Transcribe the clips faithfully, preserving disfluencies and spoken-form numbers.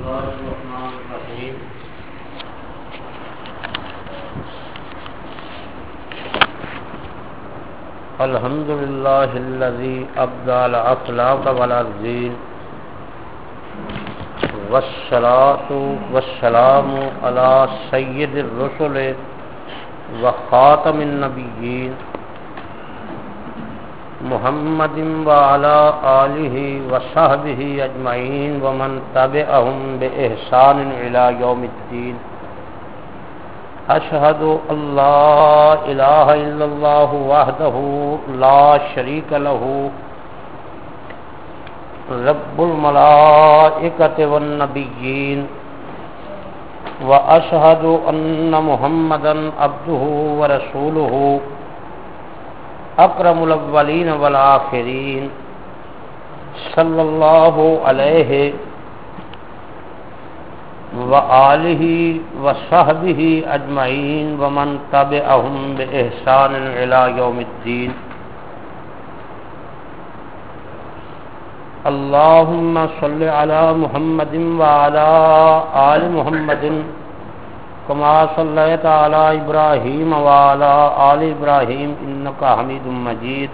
الله الرحمن الرحيم الحمد لله الذي أبدى الأخلاق والأرزين والصلاة والسلام على سيد الرسل وخاتم النبيين محمد وعلى آله وصحبه أجمعين ومن تبعهم بإحسان إلى يوم الدين أشهد أن لا إله إلا الله وحده لا شريك له رب الملائكة والنبيين وأشهد أن محمدا عبده ورسوله اکرم الاولین والآخرین صلی اللہ علیہ وآلہ وصحبہ اجمعین ومن تبعہم بإحسان الی یوم الدین اللہم صلی علی محمد وعلی آل محمد کما صلیت علی ابراہیم وعلی آل ابراہیم انکا حمید مجید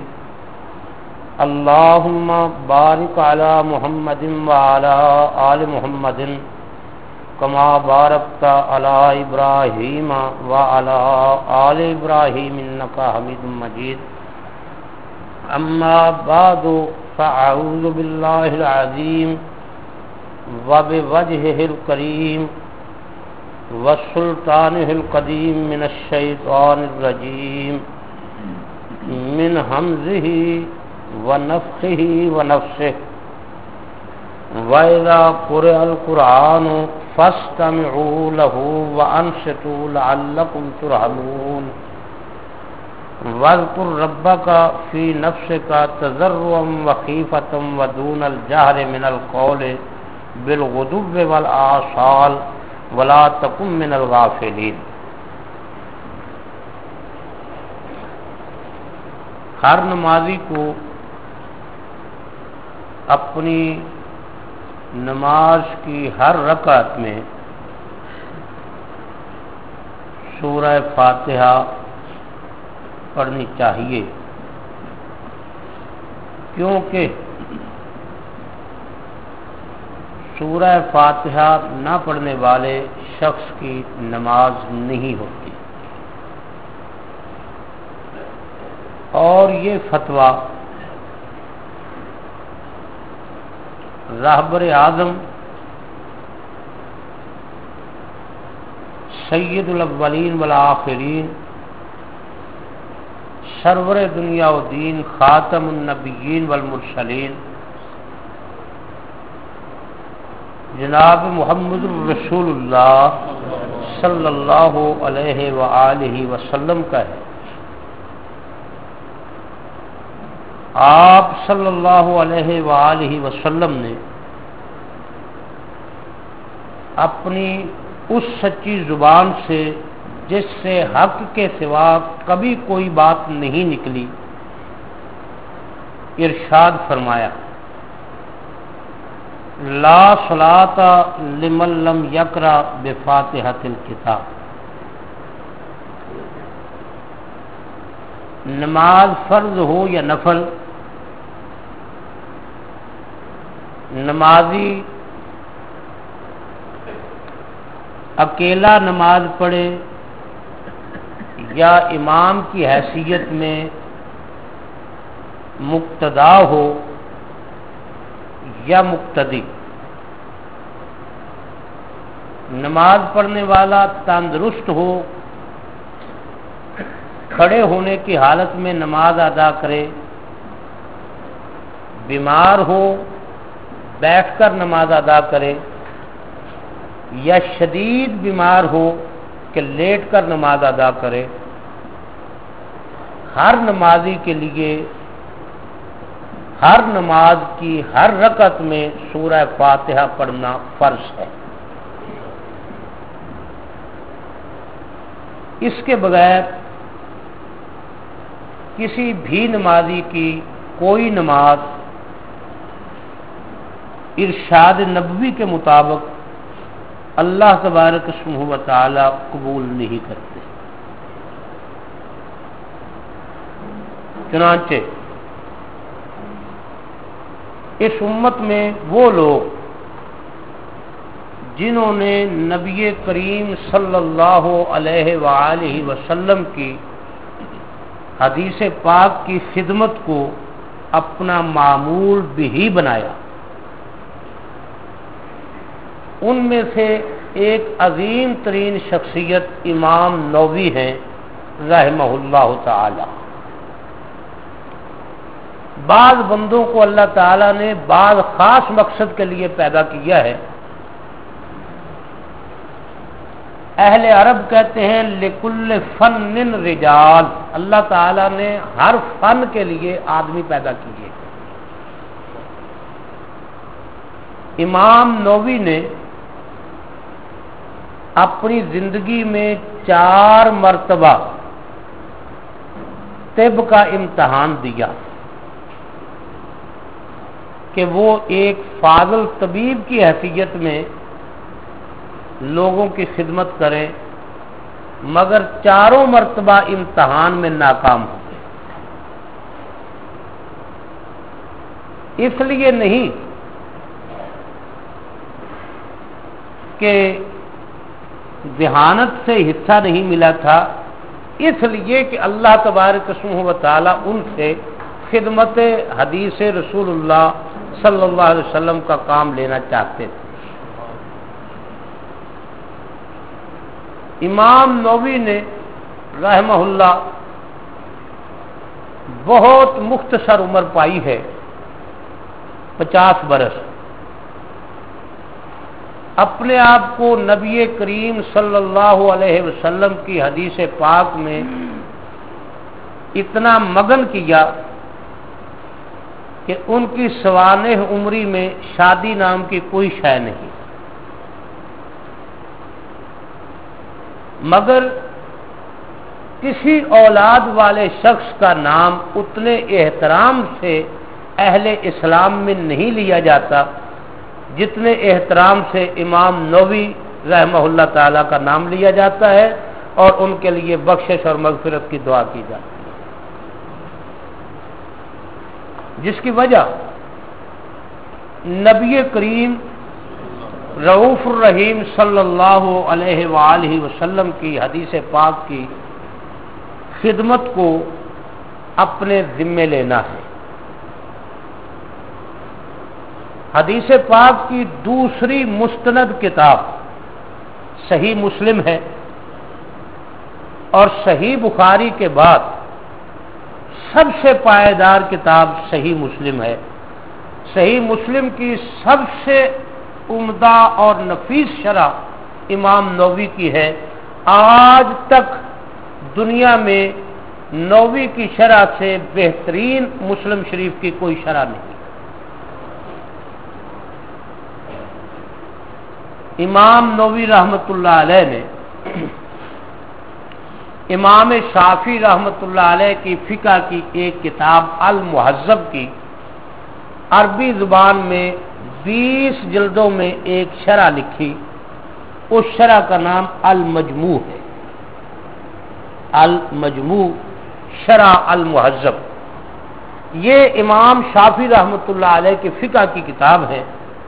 اللہم بارک علی محمد وعلی آل محمد کما بارکت علی ابراہیم وعلی آل ابراہیم انکا حمید مجید اما بعد فاعوذ باللہ العظیم وبوجہہ الکریم والسلطانه القدیم من الشیطان الرجیم من حمزه ونفخه ونفسه وَإِذَا قُرِئَ الْقُرْآنُ فَاسْتَمِعُوا لَهُ وَأَنصِتُوا لَعَلَّكُمْ تُرْحَمُونَ وَاذْكُرْ رَبَّكَ فِي نَفْسِكَ تَضَرُّعًا وَخِيفَةً وَدُونَ الْجَهْرِ مِنَ الْقَوْلِ بِالْغُدُوِّ وَالْآصَالِ وَلَا تَكُن مِّنَ الْغَافِلِينَ۔ ہر نمازی کو اپنی نماز کی ہر رکعت میں سورہ فاتحہ پڑھنی چاہیے، کیونکہ سورہ فاتحہ نہ پڑھنے والے شخص کی نماز نہیں ہوتی، اور یہ فتویٰ رہبر اعظم سید الاولین والآخرین سرور دنیا و دین خاتم النبیین والمرسلین جناب محمد رسول اللہ صلی اللہ علیہ وآلہ وسلم کا ہے۔ آپ صلی اللہ علیہ وآلہ وسلم نے اپنی اس سچی زبان سے جس سے حق کے سوا کبھی کوئی بات نہیں نکلی ارشاد فرمایا، لا صلاۃ لمن لم یقرأ بفاتحۃ الکتاب۔ نماز فرض ہو یا نفل، نمازی اکیلا نماز پڑھے یا امام کی حیثیت میں مقتدا ہو یا مقتدی، نماز پڑھنے والا تندرست ہو، کھڑے ہونے کی حالت میں نماز ادا کرے، بیمار ہو بیٹھ کر نماز ادا کرے، یا شدید بیمار ہو کہ لیٹ کر نماز ادا کرے، ہر نمازی کے لیے ہر نماز کی ہر رکعت میں سورہ فاتحہ پڑھنا فرض ہے۔ اس کے بغیر کسی بھی نمازی کی کوئی نماز ارشاد نبوی کے مطابق اللہ تبارک و تعالی قبول نہیں کرتے۔ چنانچہ اس امت میں وہ لوگ جنہوں نے نبی کریم صلی اللہ علیہ وآلہ وسلم کی حدیث پاک کی خدمت کو اپنا معمول بھی بنایا، ان میں سے ایک عظیم ترین شخصیت امام نووی ہیں رحمہ اللہ تعالی۔ بعض بندوں کو اللہ تعالیٰ نے بعض خاص مقصد کے لیے پیدا کیا ہے۔ اہل عرب کہتے ہیں لکل فن رجال، اللہ تعالیٰ نے ہر فن کے لیے آدمی پیدا کیے۔ امام نووی نے اپنی زندگی میں چار مرتبہ طب کا امتحان دیا کہ وہ ایک فاضل طبیب کی حیثیت میں لوگوں کی خدمت کریں، مگر چاروں مرتبہ امتحان میں ناکام ہو گئے۔ اس لیے نہیں کہ ذہانت سے حصہ نہیں ملا تھا، اس لیے کہ اللہ تبارک و تعالی ان سے خدمت حدیث رسول اللہ صلی اللہ علیہ وسلم کا کام لینا چاہتے تھے۔ امام نووی نے رحمہ اللہ بہت مختصر عمر پائی ہے، پچاس برس۔ اپنے آپ کو نبی کریم صلی اللہ علیہ وسلم کی حدیث پاک میں اتنا مگن کیا کہ ان کی سوانح عمری میں شادی نام کی کوئی شے نہیں، مگر کسی اولاد والے شخص کا نام اتنے احترام سے اہل اسلام میں نہیں لیا جاتا جتنے احترام سے امام نووی رحمہ اللہ تعالی کا نام لیا جاتا ہے، اور ان کے لیے بخشش اور مغفرت کی دعا کی جاتی ہے، جس کی وجہ نبی کریم رؤوف الرحیم صلی اللہ علیہ وآلہ وسلم کی حدیث پاک کی خدمت کو اپنے ذمے لینا ہے۔ حدیث پاک کی دوسری مستند کتاب صحیح مسلم ہے، اور صحیح بخاری کے بعد سب سے پائیدار کتاب صحیح مسلم ہے۔ صحیح مسلم کی سب سے عمدہ اور نفیس شرح امام نووی کی ہے۔ آج تک دنیا میں نووی کی شرح سے بہترین مسلم شریف کی کوئی شرح نہیں۔ امام نووی رحمۃ اللہ علیہ نے امام شافعی رحمۃ اللہ علیہ کی فقہ کی ایک کتاب المہذب کی عربی زبان میں بیس جلدوں میں ایک شرح لکھی، اس شرح کا نام المجموع ہے، المجموع شرح المہذب۔ یہ امام شافعی رحمۃ اللہ علیہ کی فقہ کی کتاب ہے۔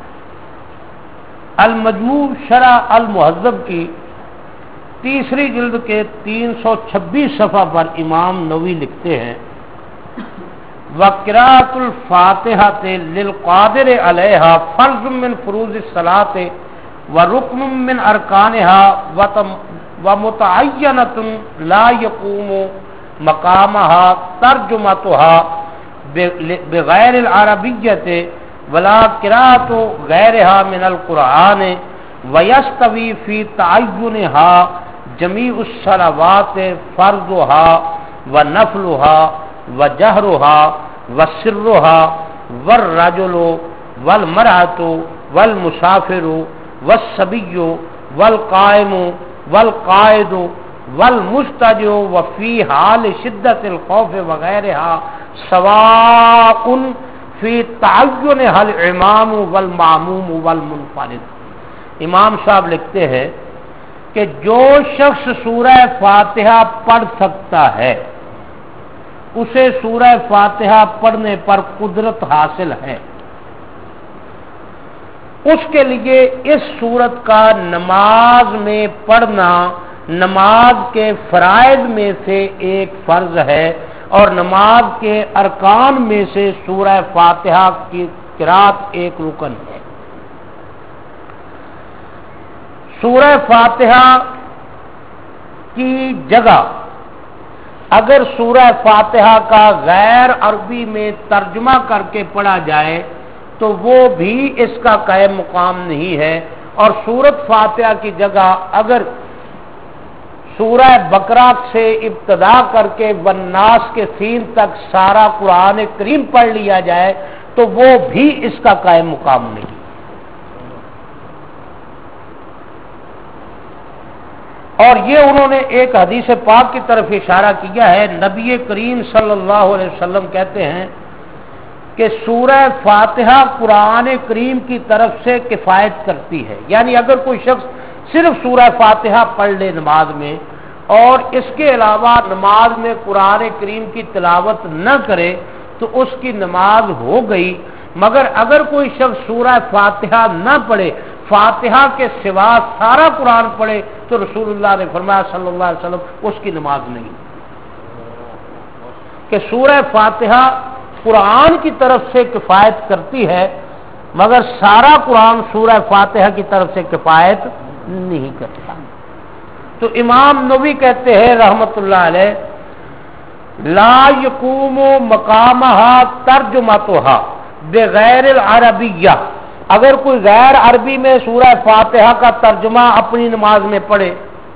المجموع شرح المہذب کی تیسری جلد کے تین سو چھبیس صفحہ پر امام نووی لکھتے ہیں وَقِرَاءَةُ الْفَاتِحَةِ لِلْقَادِرِ عَلَيْهَا فَرْضٌ مِّن فُرُوضِ الصَّلَاةِ وَرُكْنٌ مِّن أَرْكَانِهَا وَمُتَعَيَّنَةٌ لَا يَقُومُ مَقَامَهَا تَرْجُمَتُهَا بِغَيْرِ الْعَرَبِيَّةِ وَلَا قِرَاءَةُ غَيْرِهَا مِنَ الْقُرْآنِ وَيَسْتَوِي فِي تَعَيُّنِهَا جَمِيعُ الصَّلَوَاتِ فَرْضُهَا وَنَفْلُهَا وَجَهْرُهَا وَسِرُّهَا وَالرَّجُلُ وَالْمَرْأَةُ وَالْمُسَافِرُ وَالصَّبِيُّ وَالْقَائِمُ وَالْقَاعِدُ وَالْمُسْتَجِرُ وَفِي حَالِ شِدَّةِ الْخَوْفِ وَغَيْرِهَا سَوَاءٌ فِي تَعَيُّنِهَا الْإِمَامُ وَالْمَأْمُومُ وَالْمُنْفَرِدُ۔ امام صاحب لکھتے ہیں کہ جو شخص سورہ فاتحہ پڑھ سکتا ہے اسے سورہ فاتحہ پڑھنے پر قدرت حاصل ہے، اس کے لیے اس سورت کا نماز میں پڑھنا نماز کے فرائض میں سے ایک فرض ہے، اور نماز کے ارکان میں سے سورہ فاتحہ کی قرات ایک رکن ہے۔ سورہ فاتحہ کی جگہ اگر سورہ فاتحہ کا غیر عربی میں ترجمہ کر کے پڑھا جائے تو وہ بھی اس کا قائم مقام نہیں ہے، اور سورت فاتحہ کی جگہ اگر سورہ بقرہ سے ابتدا کر کے والناس کے سین تک سارا قرآن کریم پڑھ لیا جائے تو وہ بھی اس کا قائم مقام نہیں۔ اور یہ انہوں نے ایک حدیث پاک کی طرف اشارہ کیا ہے، نبی کریم صلی اللہ علیہ وسلم کہتے ہیں کہ سورہ فاتحہ قرآن کریم کی طرف سے کفایت کرتی ہے، یعنی اگر کوئی شخص صرف سورہ فاتحہ پڑھ لے نماز میں اور اس کے علاوہ نماز میں قرآن کریم کی تلاوت نہ کرے تو اس کی نماز ہو گئی، مگر اگر کوئی شخص سورہ فاتحہ نہ پڑھے، فاتحہ کے سوا سارا قرآن پڑھے تو رسول اللہ نے فرمایا صلی اللہ علیہ وسلم اس کی نماز نہیں، کہ سورہ فاتحہ قرآن کی طرف سے کفایت کرتی ہے مگر سارا قرآن سورہ فاتحہ کی طرف سے کفایت نہیں کرتا۔ تو امام نووی کہتے ہیں رحمت اللہ علیہ لا یقوم مقامہا ترجمتہا بغیر العربیہ، اگر کوئی غیر عربی میں سورہ فاتحہ کا ترجمہ اپنی نماز میں پڑھے،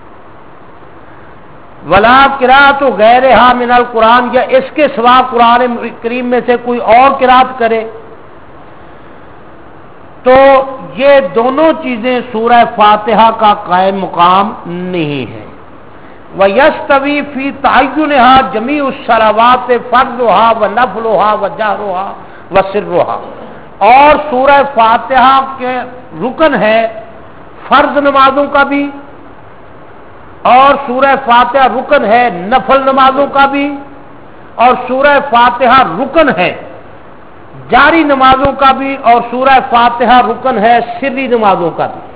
ولا قرات غیرہا من القرآن، یا اس کے سوا قرآن کریم میں سے کوئی اور قرات کرے، تو یہ دونوں چیزیں سورہ فاتحہ کا قائم مقام نہیں ہے۔ وَيَسْتَوِي فِي تَعَيُّنِهَا جَمِيعُ الصَّلَوَاتِ فَرْضُهَا وَنَفْلُهَا وَجَهْرُهَا وَسِرُّهَا، اور سورہ فاتحہ کے رکن ہے فرض نمازوں کا بھی، اور سورہ فاتحہ رکن ہے نفل نمازوں کا بھی، اور سورہ فاتحہ رکن ہے جاری نمازوں کا بھی، اور سورہ فاتحہ رکن ہے سری نمازوں کا بھی۔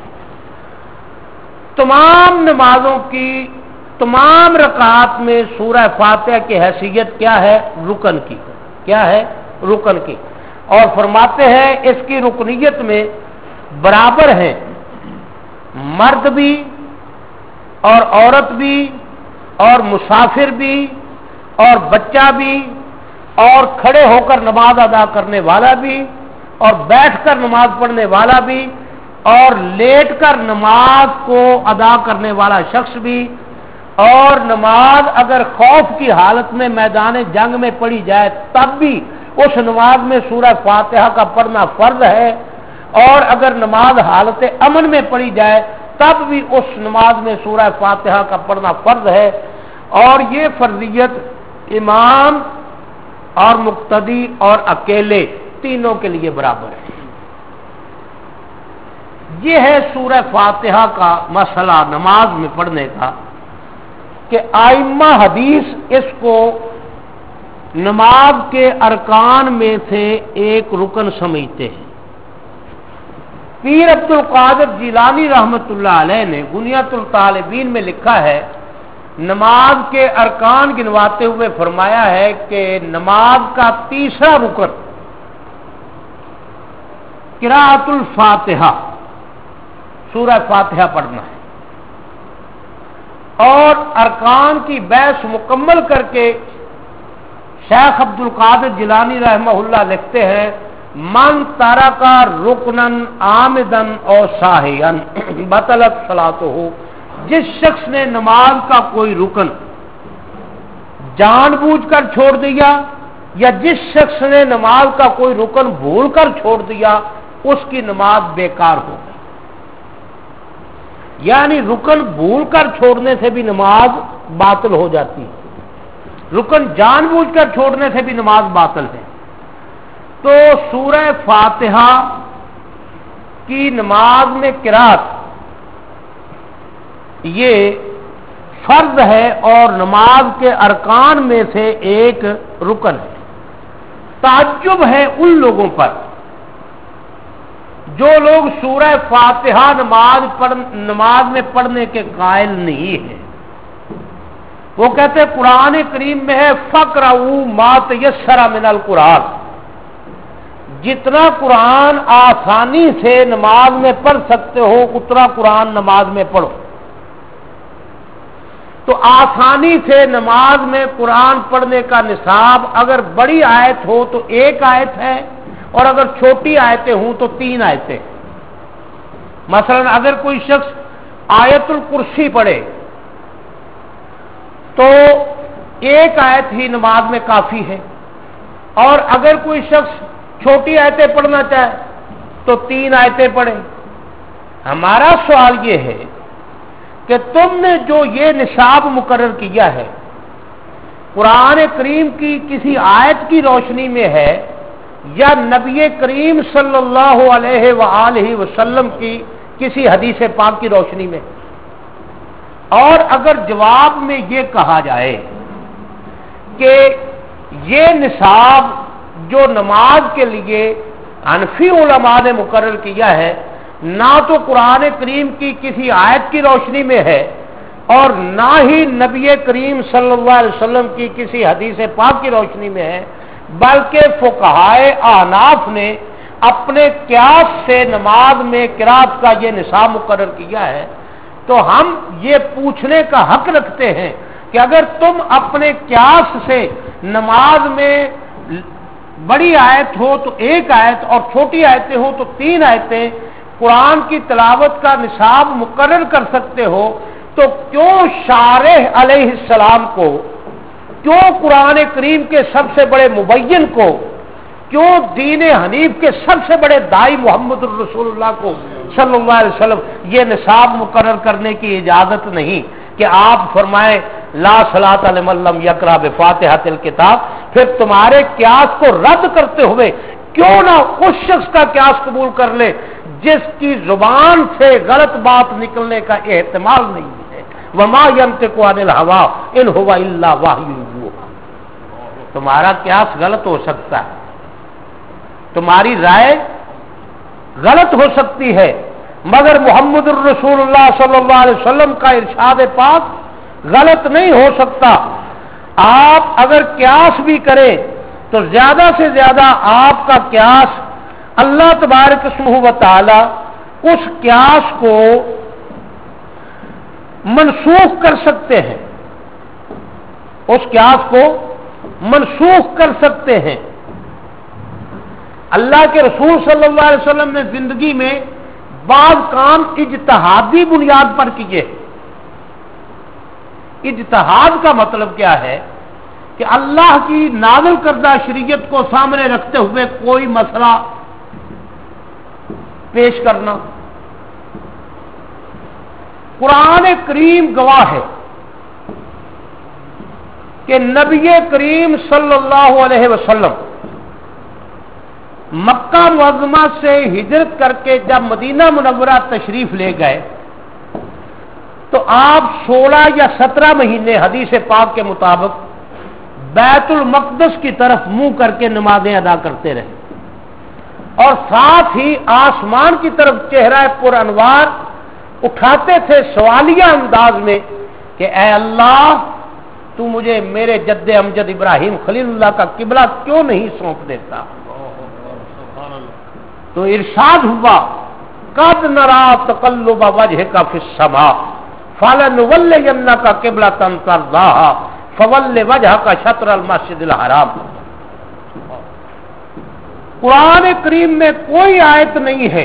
تمام نمازوں کی تمام رکعات میں سورہ فاتحہ کی حیثیت کیا ہے؟ رکن کی۔ کیا ہے؟ رکن کی۔ اور فرماتے ہیں اس کی رکنیت میں برابر ہیں مرد بھی اور عورت بھی اور مسافر بھی اور بچہ بھی اور کھڑے ہو کر نماز ادا کرنے والا بھی اور بیٹھ کر نماز پڑھنے والا بھی اور لیٹ کر نماز کو ادا کرنے والا شخص بھی، اور نماز اگر خوف کی حالت میں میدان جنگ میں پڑھی جائے تب بھی اس نماز میں سورہ فاتحہ کا پڑھنا فرض ہے، اور اگر نماز حالت امن میں پڑھی جائے تب بھی اس نماز میں سورہ فاتحہ کا پڑھنا فرض ہے، اور یہ فرضیت امام اور مقتدی اور اکیلے تینوں کے لیے برابر ہے۔ یہ ہے سورہ فاتحہ کا مسئلہ نماز میں پڑھنے کا، کہ ائمہ حدیث اس کو نماز کے ارکان میں سے ایک رکن سمجھتے ہیں۔ پیر عبد القادر جیلانی رحمت اللہ علیہ نے غنیۃ الطالبین میں لکھا ہے، نماز کے ارکان گنواتے ہوئے فرمایا ہے کہ نماز کا تیسرا رکن قراءۃ الفاتحہ، سورہ فاتحہ پڑھنا ہے، اور ارکان کی بحث مکمل کر کے شیخ عبد القادر جیلانی رحمہ اللہ لکھتے ہیں من ترک رکنن عامدن اور ساہین بطلت صلاتہ، جس شخص نے نماز کا کوئی رکن جان بوجھ کر چھوڑ دیا یا جس شخص نے نماز کا کوئی رکن بھول کر چھوڑ دیا اس کی نماز بیکار ہو گئی۔ یعنی رکن بھول کر چھوڑنے سے بھی نماز باطل ہو جاتی ہے، رکن جان بوجھ کر چھوڑنے سے بھی نماز باطل ہے۔ تو سورہ فاتحہ کی نماز میں قرات یہ فرض ہے اور نماز کے ارکان میں سے ایک رکن ہے۔ تعجب ہے ان لوگوں پر جو لوگ سورہ فاتحہ نماز پڑھ نماز میں پڑھنے کے قائل نہیں ہیں۔ وہ کہتے قرآن کریم میں ہے فَقْرَؤُوا مَا تَيَسَّرَ مِنَ الْقُرْآنِ، جتنا قرآن آسانی سے نماز میں پڑھ سکتے ہو اتنا قرآن نماز میں پڑھو۔ تو آسانی سے نماز میں قرآن پڑھنے کا نصاب اگر بڑی آیت ہو تو ایک آیت ہے، اور اگر چھوٹی آیتیں ہوں تو تین آیتیں۔ مثلا اگر کوئی شخص آیت الکرسی پڑھے تو ایک آیت ہی نماز میں کافی ہے، اور اگر کوئی شخص چھوٹی آیتیں پڑھنا چاہے تو تین آیتیں پڑھے۔ ہمارا سوال یہ ہے کہ تم نے جو یہ نصاب مقرر کیا ہے قرآن کریم کی کسی آیت کی روشنی میں ہے یا نبی کریم صلی اللہ علیہ وآلہ وسلم کی کسی حدیث پاک کی روشنی میں؟ اور اگر جواب میں یہ کہا جائے کہ یہ نصاب جو نماز کے لیے حنفی علماء نے مقرر کیا ہے نہ تو قرآن کریم کی کسی آیت کی روشنی میں ہے اور نہ ہی نبی کریم صلی اللہ علیہ وسلم کی کسی حدیث پاک کی روشنی میں ہے، بلکہ فقہائے احناف نے اپنے قیاس سے نماز میں قرات کا یہ نصاب مقرر کیا ہے، تو ہم یہ پوچھنے کا حق رکھتے ہیں کہ اگر تم اپنے قیاس سے نماز میں بڑی آیت ہو تو ایک آیت اور چھوٹی آیتیں ہو تو تین آیتیں قرآن کی تلاوت کا نصاب مقرر کر سکتے ہو، تو کیوں شارح علیہ السلام کو، کیوں قرآن کریم کے سب سے بڑے مبین کو، کیوں دین حنیف کے سب سے بڑے داعی محمد الرسول اللہ کو صلی اللہ علیہ وسلم یہ نصاب مقرر کرنے کی اجازت نہیں کہ آپ فرمائیں لا صلاۃ لمن لم یقرأ بفاتحۃ الکتاب؟ پھر تمہارے قیاس کو رد کرتے ہوئے کیوں نہ اس شخص کا قیاس قبول کر لے جس کی زبان سے غلط بات نکلنے کا احتمال نہیں ہے؟ وما ينطق عن الهوى ان هو الا وحی یوحی۔ تمہارا قیاس غلط ہو سکتا ہے، تمہاری رائے غلط ہو سکتی ہے، مگر محمد الرسول اللہ صلی اللہ علیہ وسلم کا ارشاد پاک غلط نہیں ہو سکتا۔ آپ اگر قیاس بھی کریں تو زیادہ سے زیادہ آپ کا قیاس اللہ تبارک اسمہ و تعالی اس قیاس کو منسوخ کر سکتے ہیں، اس قیاس کو منسوخ کر سکتے ہیں۔ اللہ کے رسول صلی اللہ علیہ وسلم نے زندگی میں بعض کام اجتہادی بنیاد پر کیے۔ اجتہاد کا مطلب کیا ہے کہ اللہ کی نازل کردہ شریعت کو سامنے رکھتے ہوئے کوئی مسئلہ پیش کرنا۔ قرآن کریم گواہ ہے کہ نبی کریم صلی اللہ علیہ وسلم مکہ معظمہ سے ہجرت کر کے جب مدینہ منورہ تشریف لے گئے تو آپ سولہ یا سترہ مہینے حدیث پاک کے مطابق بیت المقدس کی طرف منہ کر کے نمازیں ادا کرتے رہے، اور ساتھ ہی آسمان کی طرف چہرہ پر انوار اٹھاتے تھے سوالیہ انداز میں کہ اے اللہ تو مجھے میرے جد امجد ابراہیم خلیل اللہ کا قبلہ کیوں نہیں سونپ دیتا؟ تو ارشاد ہوا قد نرا تقلب وجهك في السماء فلنولینک قبلۃ ترضاها فول وجهك شطر المسجد الحرام۔ قرآن کریم میں کوئی آیت نہیں ہے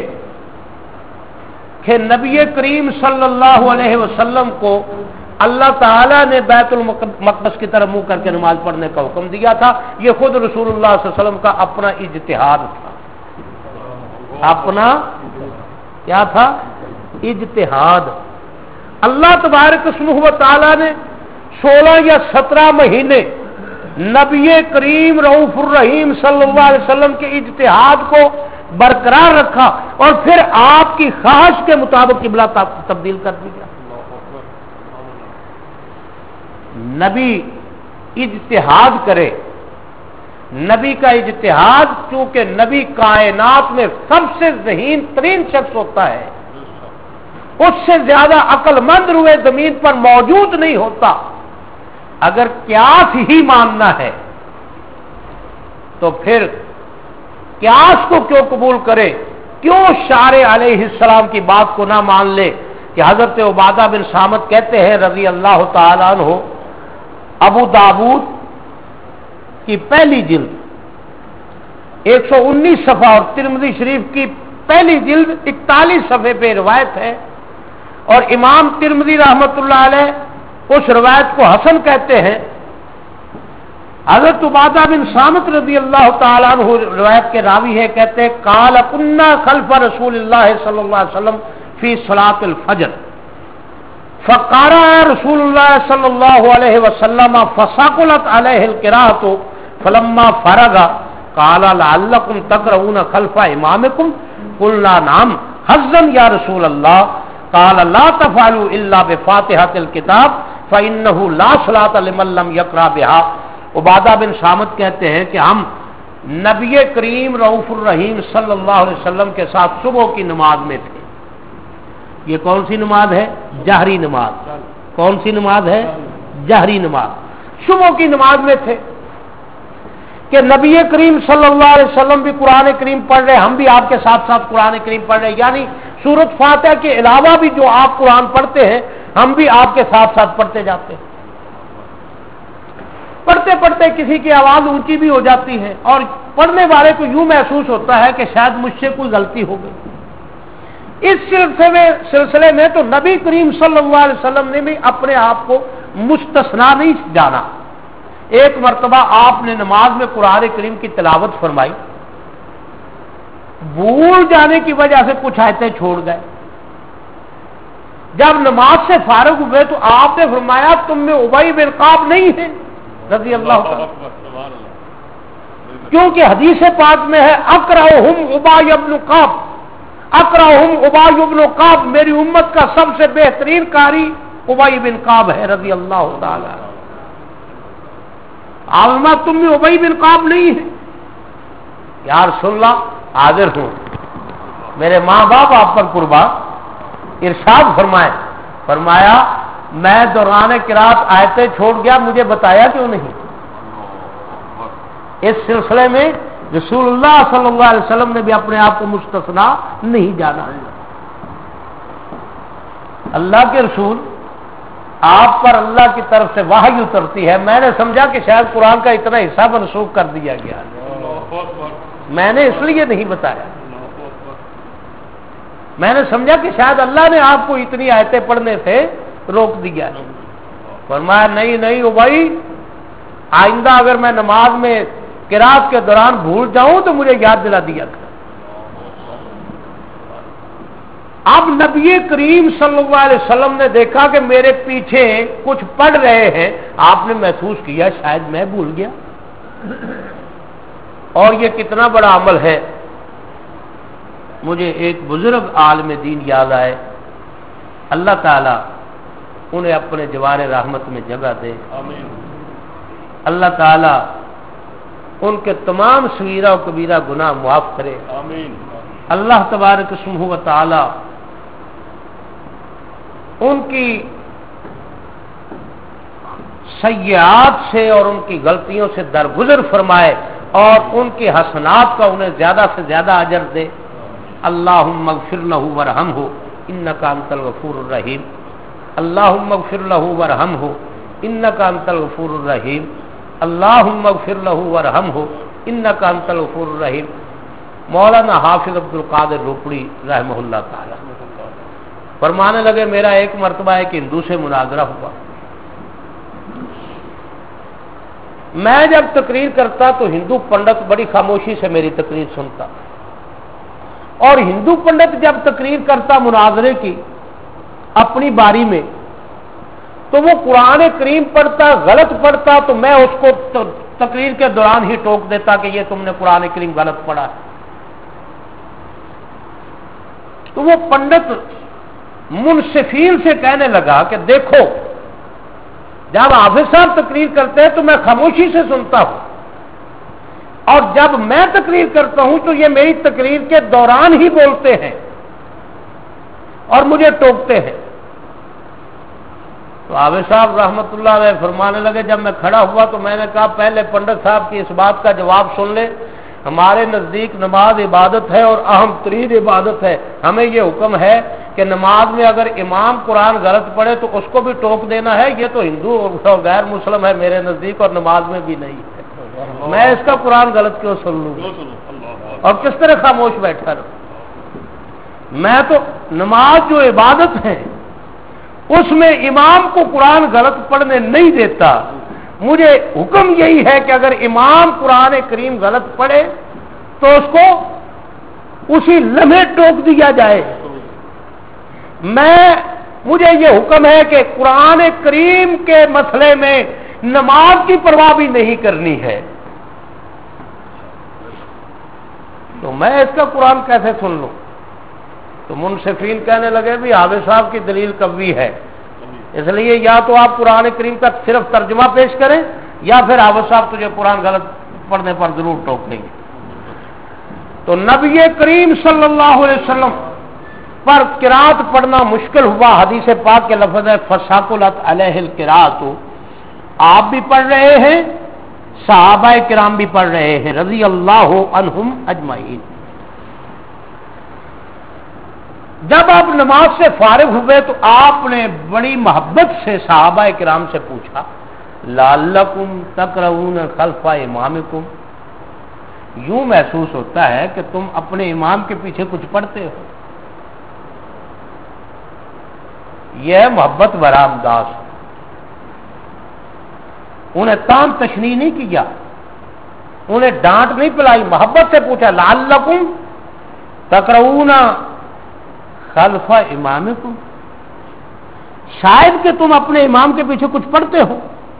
کہ نبی کریم صلی اللہ علیہ وسلم کو اللہ تعالیٰ نے بیت المقدس کی طرف منہ کر کے نماز پڑھنے کا حکم دیا تھا۔ یہ خود رسول اللہ صلی اللہ علیہ وسلم کا اپنا اجتہاد تھا، اپنا کیا تھا؟ اجتہاد۔ اللہ تبارک اسمہ و تعالیٰ نے سولہ یا سترہ مہینے نبی کریم رؤوف الرحیم صلی اللہ علیہ وسلم کے اجتہاد کو برقرار رکھا اور پھر آپ کی خواہش کے مطابق قبلہ تبدیل کر دیا۔ نبی اجتہاد کرے. نبی کا اجتہاد چونکہ نبی کائنات میں سب سے ذہین ترین شخص ہوتا ہے، اس سے زیادہ عقل مند روئے زمین پر موجود نہیں ہوتا. اگر قیاس ہی ماننا ہے تو پھر قیاس کو کیوں قبول کرے؟ کیوں شارع علیہ السلام کی بات کو نہ مان لے کہ حضرت عبادہ بن صامت کہتے ہیں رضی اللہ تعالیٰ عنہ، ابو داؤد کی پہلی جلد ایک سو انیس صفحہ اور ترمذی شریف کی پہلی جلد اکتالیس صفحے پہ روایت ہے، اور امام ترمذی رحمت اللہ علیہ اس روایت کو حسن کہتے ہیں. حضرت عبادہ بن صامت رضی اللہ تعالیٰ عنہ روایت کے راوی ہے، کہتے ہیں قال كنا خلف رسول اللہ صلی اللہ علیہ وسلم فی صلاۃ الفجر فقرأ رسول اللہ صلی اللہ علیہ وسلم فثقلت علیہ القراءۃ فلما فرغ قال لعلکم تقرؤون خلف امامکم قلنا نعم حظا یا رسول اللہ قال لا تفعلوا الا بفاتحۃ الکتاب فانه لا صلاۃ لمن لم یقرأ بها. عبادہ بن صامت کہتے ہیں کہ ہم نبی کریم رؤوف الرحیم صلی اللہ علیہ وسلم کے ساتھ صبح کی نماز میں تھے. یہ کون سی نماز ہے؟ جہری نماز. کون سی نماز ہے؟ جہری نماز. صبح کی نماز میں تھے کہ نبی کریم صلی اللہ علیہ وسلم بھی قرآن کریم پڑھ رہے، ہم بھی آپ کے ساتھ ساتھ قرآن کریم پڑھ رہے، یعنی سورۃ فاتحہ کے علاوہ بھی جو آپ قرآن پڑھتے ہیں ہم بھی آپ کے ساتھ ساتھ پڑھتے جاتے ہیں. پڑھتے پڑھتے کسی کی آواز اونچی بھی ہو جاتی ہے اور پڑھنے والے کو یوں محسوس ہوتا ہے کہ شاید مجھ سے کوئی غلطی ہو گئی. اس سلسلے میں سلسلے میں تو نبی کریم صلی اللہ علیہ وسلم نے بھی اپنے آپ کو مستثنا نہیں جانا. ایک مرتبہ آپ نے نماز میں قرآن کریم کی تلاوت فرمائی، بھول جانے کی وجہ سے کچھ آیتیں چھوڑ گئے. جب نماز سے فارغ ہوئے تو آپ نے فرمایا تم میں ابی بن کعب نہیں ہے رضی اللہ تعالی، کیونکہ حدیث پاک میں ہے اقرأہم ابی بن کعب، اقرأہم ابی بن کعب، میری امت کا سب سے بہترین قاری ابی بن کعب ہے رضی اللہ تعالی. عالمہ تم میں ابی بن کعب نہیں ہے. یا رسول اللہ حاضر ہوں، میرے ماں باپ آپ پر قربان. ارشاد فرمائے فرمایا میں دوران قرات آیتیں چھوڑ گیا، مجھے بتایا کیوں نہیں؟ اس سلسلے میں رسول اللہ صلی اللہ علیہ وسلم نے بھی اپنے آپ کو مستثنا نہیں جانا. اللہ کے رسول آپ پر اللہ کی طرف سے وحی اترتی ہے، میں نے سمجھا کہ شاید قرآن کا اتنا حصہ منسوخ کر دیا گیا، میں نے اس لیے نہیں بتایا. میں نے سمجھا کہ شاید اللہ نے آپ کو اتنی آیتیں پڑھنے سے روک دیا. فرمایا نہیں نہیں او بھائی، آئندہ اگر میں نماز میں قرات کے دوران بھول جاؤں تو مجھے یاد دلا دیا کر. اب نبی کریم صلی اللہ علیہ وسلم نے دیکھا کہ میرے پیچھے کچھ پڑھ رہے ہیں، آپ نے محسوس کیا شاید میں بھول گیا. اور یہ کتنا بڑا عمل ہے. مجھے ایک بزرگ عالم دین یاد آئے، اللہ تعالی انہیں اپنے جوار رحمت میں جگہ دے. آمین. اللہ تعالی ان کے تمام صغیرہ و کبیرہ گناہ معاف کرے. آمین. اللہ تبارک اسمہ و تعالی ان کی سیئات سے اور ان کی غلطیوں سے درگزر فرمائے اور ان کی حسنات کا انہیں زیادہ سے زیادہ اجر دے. اللہم اغفر لہ ورحمہ انک انت الغفور الرحیم. اللہم اغفر لہ ورحمہ انک انت الغفور الرحیم. اللہم اغفر لہ ورحمہ انک انت الغفور الرحیم. مولانا حافظ عبد القادر روپڑی رحمہ اللہ تعالی فرمانے لگے میرا ایک مرتبہ ایک ہندو سے مناظرہ ہوا. میں جب تقریر کرتا تو ہندو پنڈت بڑی خاموشی سے میری تقریر سنتا، اور ہندو پنڈت جب تقریر کرتا مناظرے کی اپنی باری میں تو وہ قرآن کریم پڑھتا، غلط پڑھتا تو میں اس کو تقریر کے دوران ہی ٹوک دیتا کہ یہ تم نے قرآن کریم غلط پڑھا. تو وہ پنڈت منصفین سے کہنے لگا کہ دیکھو جب حافظ صاحب تقریر کرتے ہیں تو میں خاموشی سے سنتا ہوں، اور جب میں تقریر کرتا ہوں تو یہ میری تقریر کے دوران ہی بولتے ہیں اور مجھے ٹوکتے ہیں۔ تو حافظ صاحب رحمت اللہ علیہ فرمانے لگے، جب میں کھڑا ہوا تو میں نے کہا پہلے پنڈت صاحب کی اس بات کا جواب سن لے، ہمارے نزدیک نماز عبادت ہے اور اہم ترین عبادت ہے، ہمیں یہ حکم ہے کہ نماز میں اگر امام قرآن غلط پڑھے تو اس کو بھی ٹوک دینا ہے، یہ تو ہندو اور غیر مسلم ہے میرے نزدیک، اور نماز میں بھی نہیں ہے، میں اس کا قرآن غلط کیوں سن لوں اور کس طرح خاموش بیٹھا رہوں؟ میں تو نماز جو عبادت ہے اس میں امام کو قرآن غلط پڑھنے نہیں دیتا، مجھے حکم یہی ہے کہ اگر امام قرآن کریم غلط پڑھے تو اس کو اسی لمحے ٹوک دیا جائے۔ میں مجھے یہ حکم ہے کہ قرآن کریم کے مسئلے میں نماز کی پرواہ بھی نہیں کرنی ہے، تو میں اس کا قرآن کیسے سن لوں؟ تو منصفین کہنے لگے بھی حافظ صاحب کی دلیل قوی ہے، اس لیے یا تو آپ قرآن کریم کا صرف ترجمہ پیش کریں یا پھر حافظ صاحب تجھے قرآن غلط پڑھنے پر ضرور ٹوک دیں گے۔ تو نبی کریم صلی اللہ علیہ وسلم پر قرات پڑھنا مشکل ہوا، حدیث پاک کے لفظ ہے فثقلت علیہ القرات، آپ بھی پڑھ رہے ہیں، صحابہ کرام بھی پڑھ رہے ہیں رضی اللہ عنہم اجمعین۔ جب آپ نماز سے فارغ ہوئے تو آپ نے بڑی محبت سے صحابہ کرام سے پوچھا لعلکم تقرؤون خلف امامکم، یوں محسوس ہوتا ہے کہ تم اپنے امام کے پیچھے کچھ پڑھتے ہو۔ یہ محبت بھرا انداز، انہیں تام تشنیع نہیں کیا، انہیں ڈانٹ نہیں پلائی، محبت سے پوچھا لعلکم تقرؤون خلف امامکم، شاید کہ تم اپنے امام کے پیچھے کچھ پڑھتے ہو۔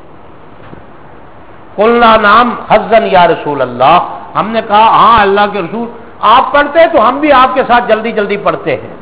قلنا نعم حظا یا رسول اللہ، ہم نے کہا ہاں اللہ کے رسول، آپ پڑھتے تو ہم بھی آپ کے ساتھ جلدی جلدی پڑھتے ہیں۔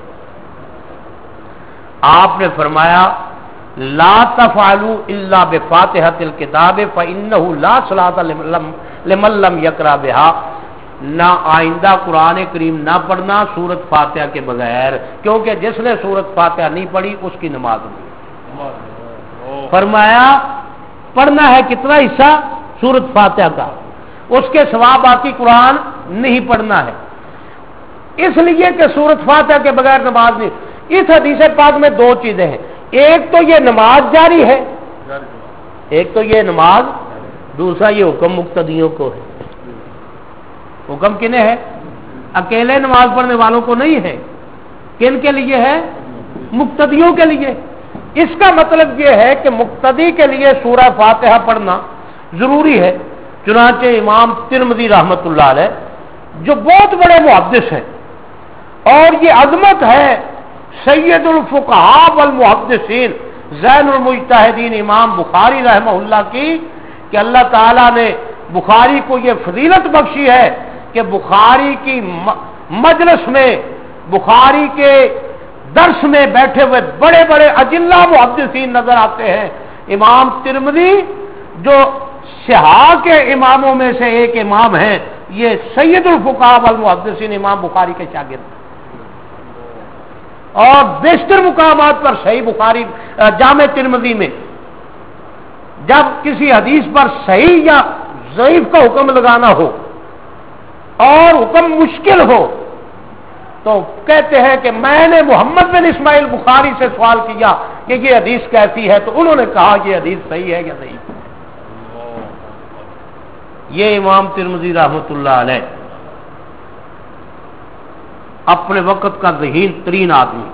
آپ نے فرمایا لا تفعلوا الا بفاتحۃ الکتاب فانه لا صلاۃ لمن لم یقرأ بها، نہ آئندہ قرآن کریم نہ پڑھنا سورت فاتحہ کے بغیر، کیونکہ جس نے سورت فاتحہ نہیں پڑھی اس کی نماز نہیں۔ فرمایا پڑھنا ہے کتنا حصہ سورت فاتحہ کا، اس کے سوا باقی قرآن نہیں پڑھنا ہے، اس لیے کہ سورت فاتحہ کے بغیر نماز نہیں۔ اس حدیث پاک میں دو چیزیں ہیں، ایک تو یہ نماز جاری ہے، ایک تو یہ نماز، دوسرا یہ حکم مقتدیوں کو ہے۔ حکم کنہیں ہے؟ اکیلے نماز پڑھنے والوں کو نہیں ہے، کن کے لیے ہے؟ مقتدیوں کے لیے۔ اس کا مطلب یہ ہے کہ مقتدی کے لیے سورہ فاتحہ پڑھنا ضروری ہے۔ چنانچہ امام ترمذی رحمت اللہ علیہ جو بہت بڑے محدث ہیں، اور یہ عظمت ہے سید الفقہاء والمحدثین زین المجتہدین امام بخاری رحمہ اللہ کی، کہ اللہ تعالیٰ نے بخاری کو یہ فضیلت بخشی ہے کہ بخاری کی مجلس میں، بخاری کے درس میں بیٹھے ہوئے بڑے بڑے اجلہ محدثین نظر آتے ہیں۔ امام ترمذی جو سیاح کے اماموں میں سے ایک امام ہیں، یہ سید الفقہاء والمحدثین امام بخاری کے شاگرد ہیں، اور بیشتر مقامات پر صحیح بخاری جامع ترمذی میں جب کسی حدیث پر صحیح یا ضعیف کا حکم لگانا ہو اور حکم مشکل ہو تو کہتے ہیں کہ میں نے محمد بن اسماعیل بخاری سے سوال کیا کہ یہ حدیث کیسی ہے، تو انہوں نے کہا یہ حدیث صحیح ہے یا ضعیف ہے۔ یہ امام ترمذی رحمۃ اللہ علیہ اپنے وقت کا ذہین ترین آدمی،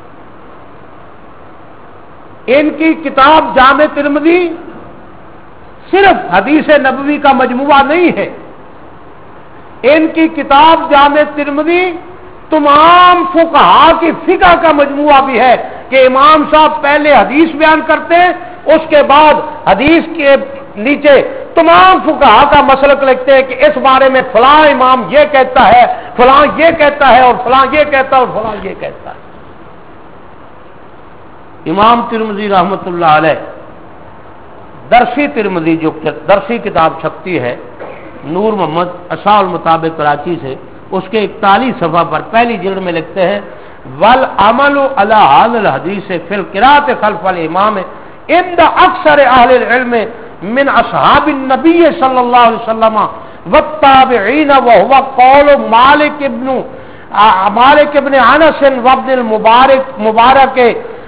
ان کی کتاب جامع ترمذی صرف حدیث نبوی کا مجموعہ نہیں ہے، ان کی کتاب جامع ترمذی تمام فقہاء کی فقہ کا مجموعہ بھی ہے، کہ امام صاحب پہلے حدیث بیان کرتے ہیں، اس کے بعد حدیث کے نیچے تمام فقہاء کا مسلک لکھتے ہیں کہ اس بارے میں فلاں امام یہ کہتا ہے، فلاں یہ کہتا ہے، اور فلاں یہ کہتا ہے، اور فلاں یہ کہتا ہے۔ امام ترمذی رحمت اللہ علیہ درسی ترمذی جو درسی کتاب چھپتی ہے نور محمد اصحاء المطابق کراچی سے، اس کے اکتالیس صفحہ پر پہلی جلد میں لکھتے ہیں والعمل علی هذا الحدیث فی القراءۃ خلف الامام عند اکثر اہل العلم من اصحاب النبی صلی اللہ علیہ وسلم والتابعین وهو قول مالک ابن مالک ابن انس وابن المبارک مبارک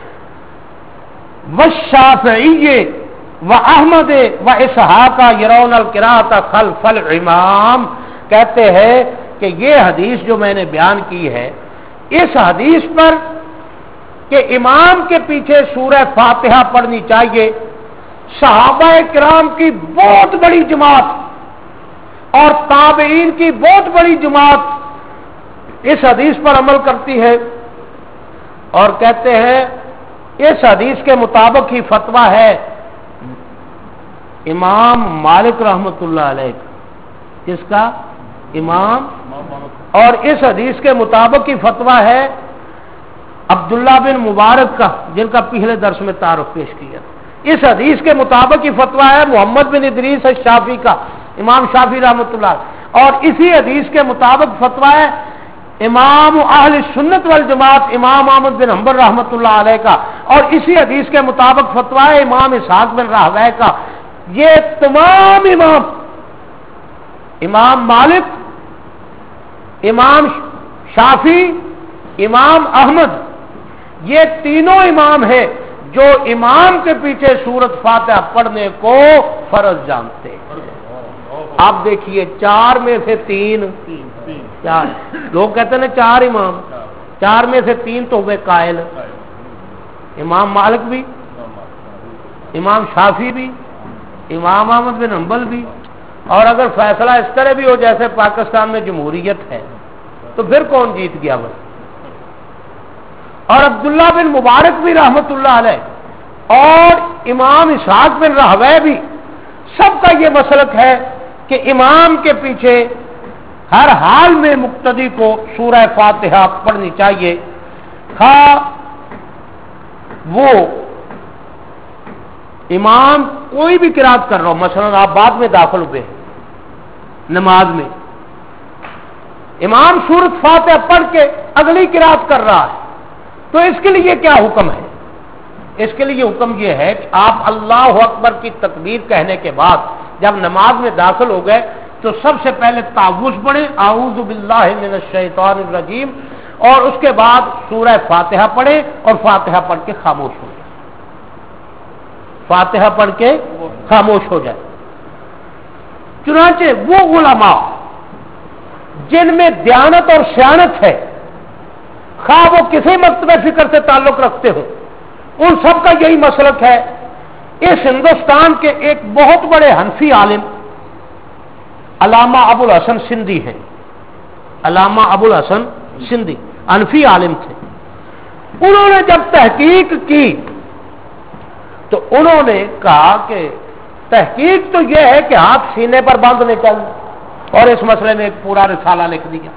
والشافعی واحمد واسحاق يرون القراءۃ خلف الامام، کہتے ہیں کہ یہ حدیث جو میں نے بیان کی ہے، اس حدیث پر کہ امام کے پیچھے سورہ فاتحہ پڑھنی چاہیے، صحابہ کرام کی بہت بڑی جماعت اور تابعین کی بہت بڑی جماعت اس حدیث پر عمل کرتی ہے، اور کہتے ہیں اس حدیث کے مطابق ہی فتویٰ ہے امام مالک رحمۃ اللہ علیہ کا، کس کا؟ امام، اور اس حدیث کے مطابق ہی فتویٰ ہے عبداللہ بن مبارک کا، جن کا پچھلے درس میں تعارف پیش کیا۔ اس حدیث کے مطابق ہی فتویٰ ہے محمد بن ادریس الشافعی کا، امام شافعی رحمۃ اللہ، اور اسی حدیث کے مطابق فتویٰ ہے امام اہل سنت والجماعت امام احمد بن حنبل رحمۃ اللہ علیہ کا، اور اسی حدیث کے مطابق فتویٰ ہے امام اسحاق بن راہویہ کا۔ یہ تمام امام، امام مالک، امام شافعی، امام احمد، یہ تینوں امام ہیں جو امام کے پیچھے سورۃ فاتحہ پڑھنے کو فرض جانتے ہیں۔ آپ دیکھیے چار میں سے تین، چار لوگ کہتے ہیں چار امام، چار میں سے تین تو ہوئے قائل، امام مالک بھی، امام شافعی بھی، امام احمد بن حنبل بھی، اور اگر فیصلہ اس طرح بھی ہو جیسے پاکستان میں جمہوریت ہے تو پھر کون جیت گیا بس؟ اور عبداللہ بن مبارک بھی رحمۃ اللہ علیہ اور امام اسحاق بن راہویہ بھی، سب کا یہ مسلک ہے کہ امام کے پیچھے ہر حال میں مقتدی کو سورہ فاتحہ پڑھنی چاہیے، خواہ وہ امام کوئی بھی قرات کر رہا ہو، مثلا آپ بعد میں داخل ہوئے ہیں نماز میں، امام سورۃ فاتحہ پڑھ کے اگلی قرات کر رہا ہے، تو اس کے لیے کیا حکم ہے؟ اس کے لیے حکم یہ ہے کہ آپ اللہ اکبر کی تکبیر کہنے کے بعد جب نماز میں داخل ہو گئے تو سب سے پہلے تعوذ پڑھیں، اعوذ باللہ من الشیطان الرجیم، اور اس کے بعد سورہ فاتحہ پڑھیں اور فاتحہ پڑھ کے خاموش ہو جائیں، فاتحہ پڑھ کے خاموش ہو جائے۔ چنانچہ وہ علماء جن میں دیانت اور سیانت ہے، خواہ وہ کسی مکتبہ فکر سے تعلق رکھتے ہوں، ان سب کا یہی مسلک ہے۔ اس ہندوستان کے ایک بہت بڑے حنفی عالم علامہ ابو الحسن سندھی ہیں، علامہ ابو الحسن سندھی حنفی عالم تھے، انہوں نے جب تحقیق کی تو انہوں نے کہا کہ تحقیق تو یہ ہے کہ ہاتھ سینے پر باندھنے چاہیے، اور اس مسئلے میں ایک پورا رسالہ لکھ دیا،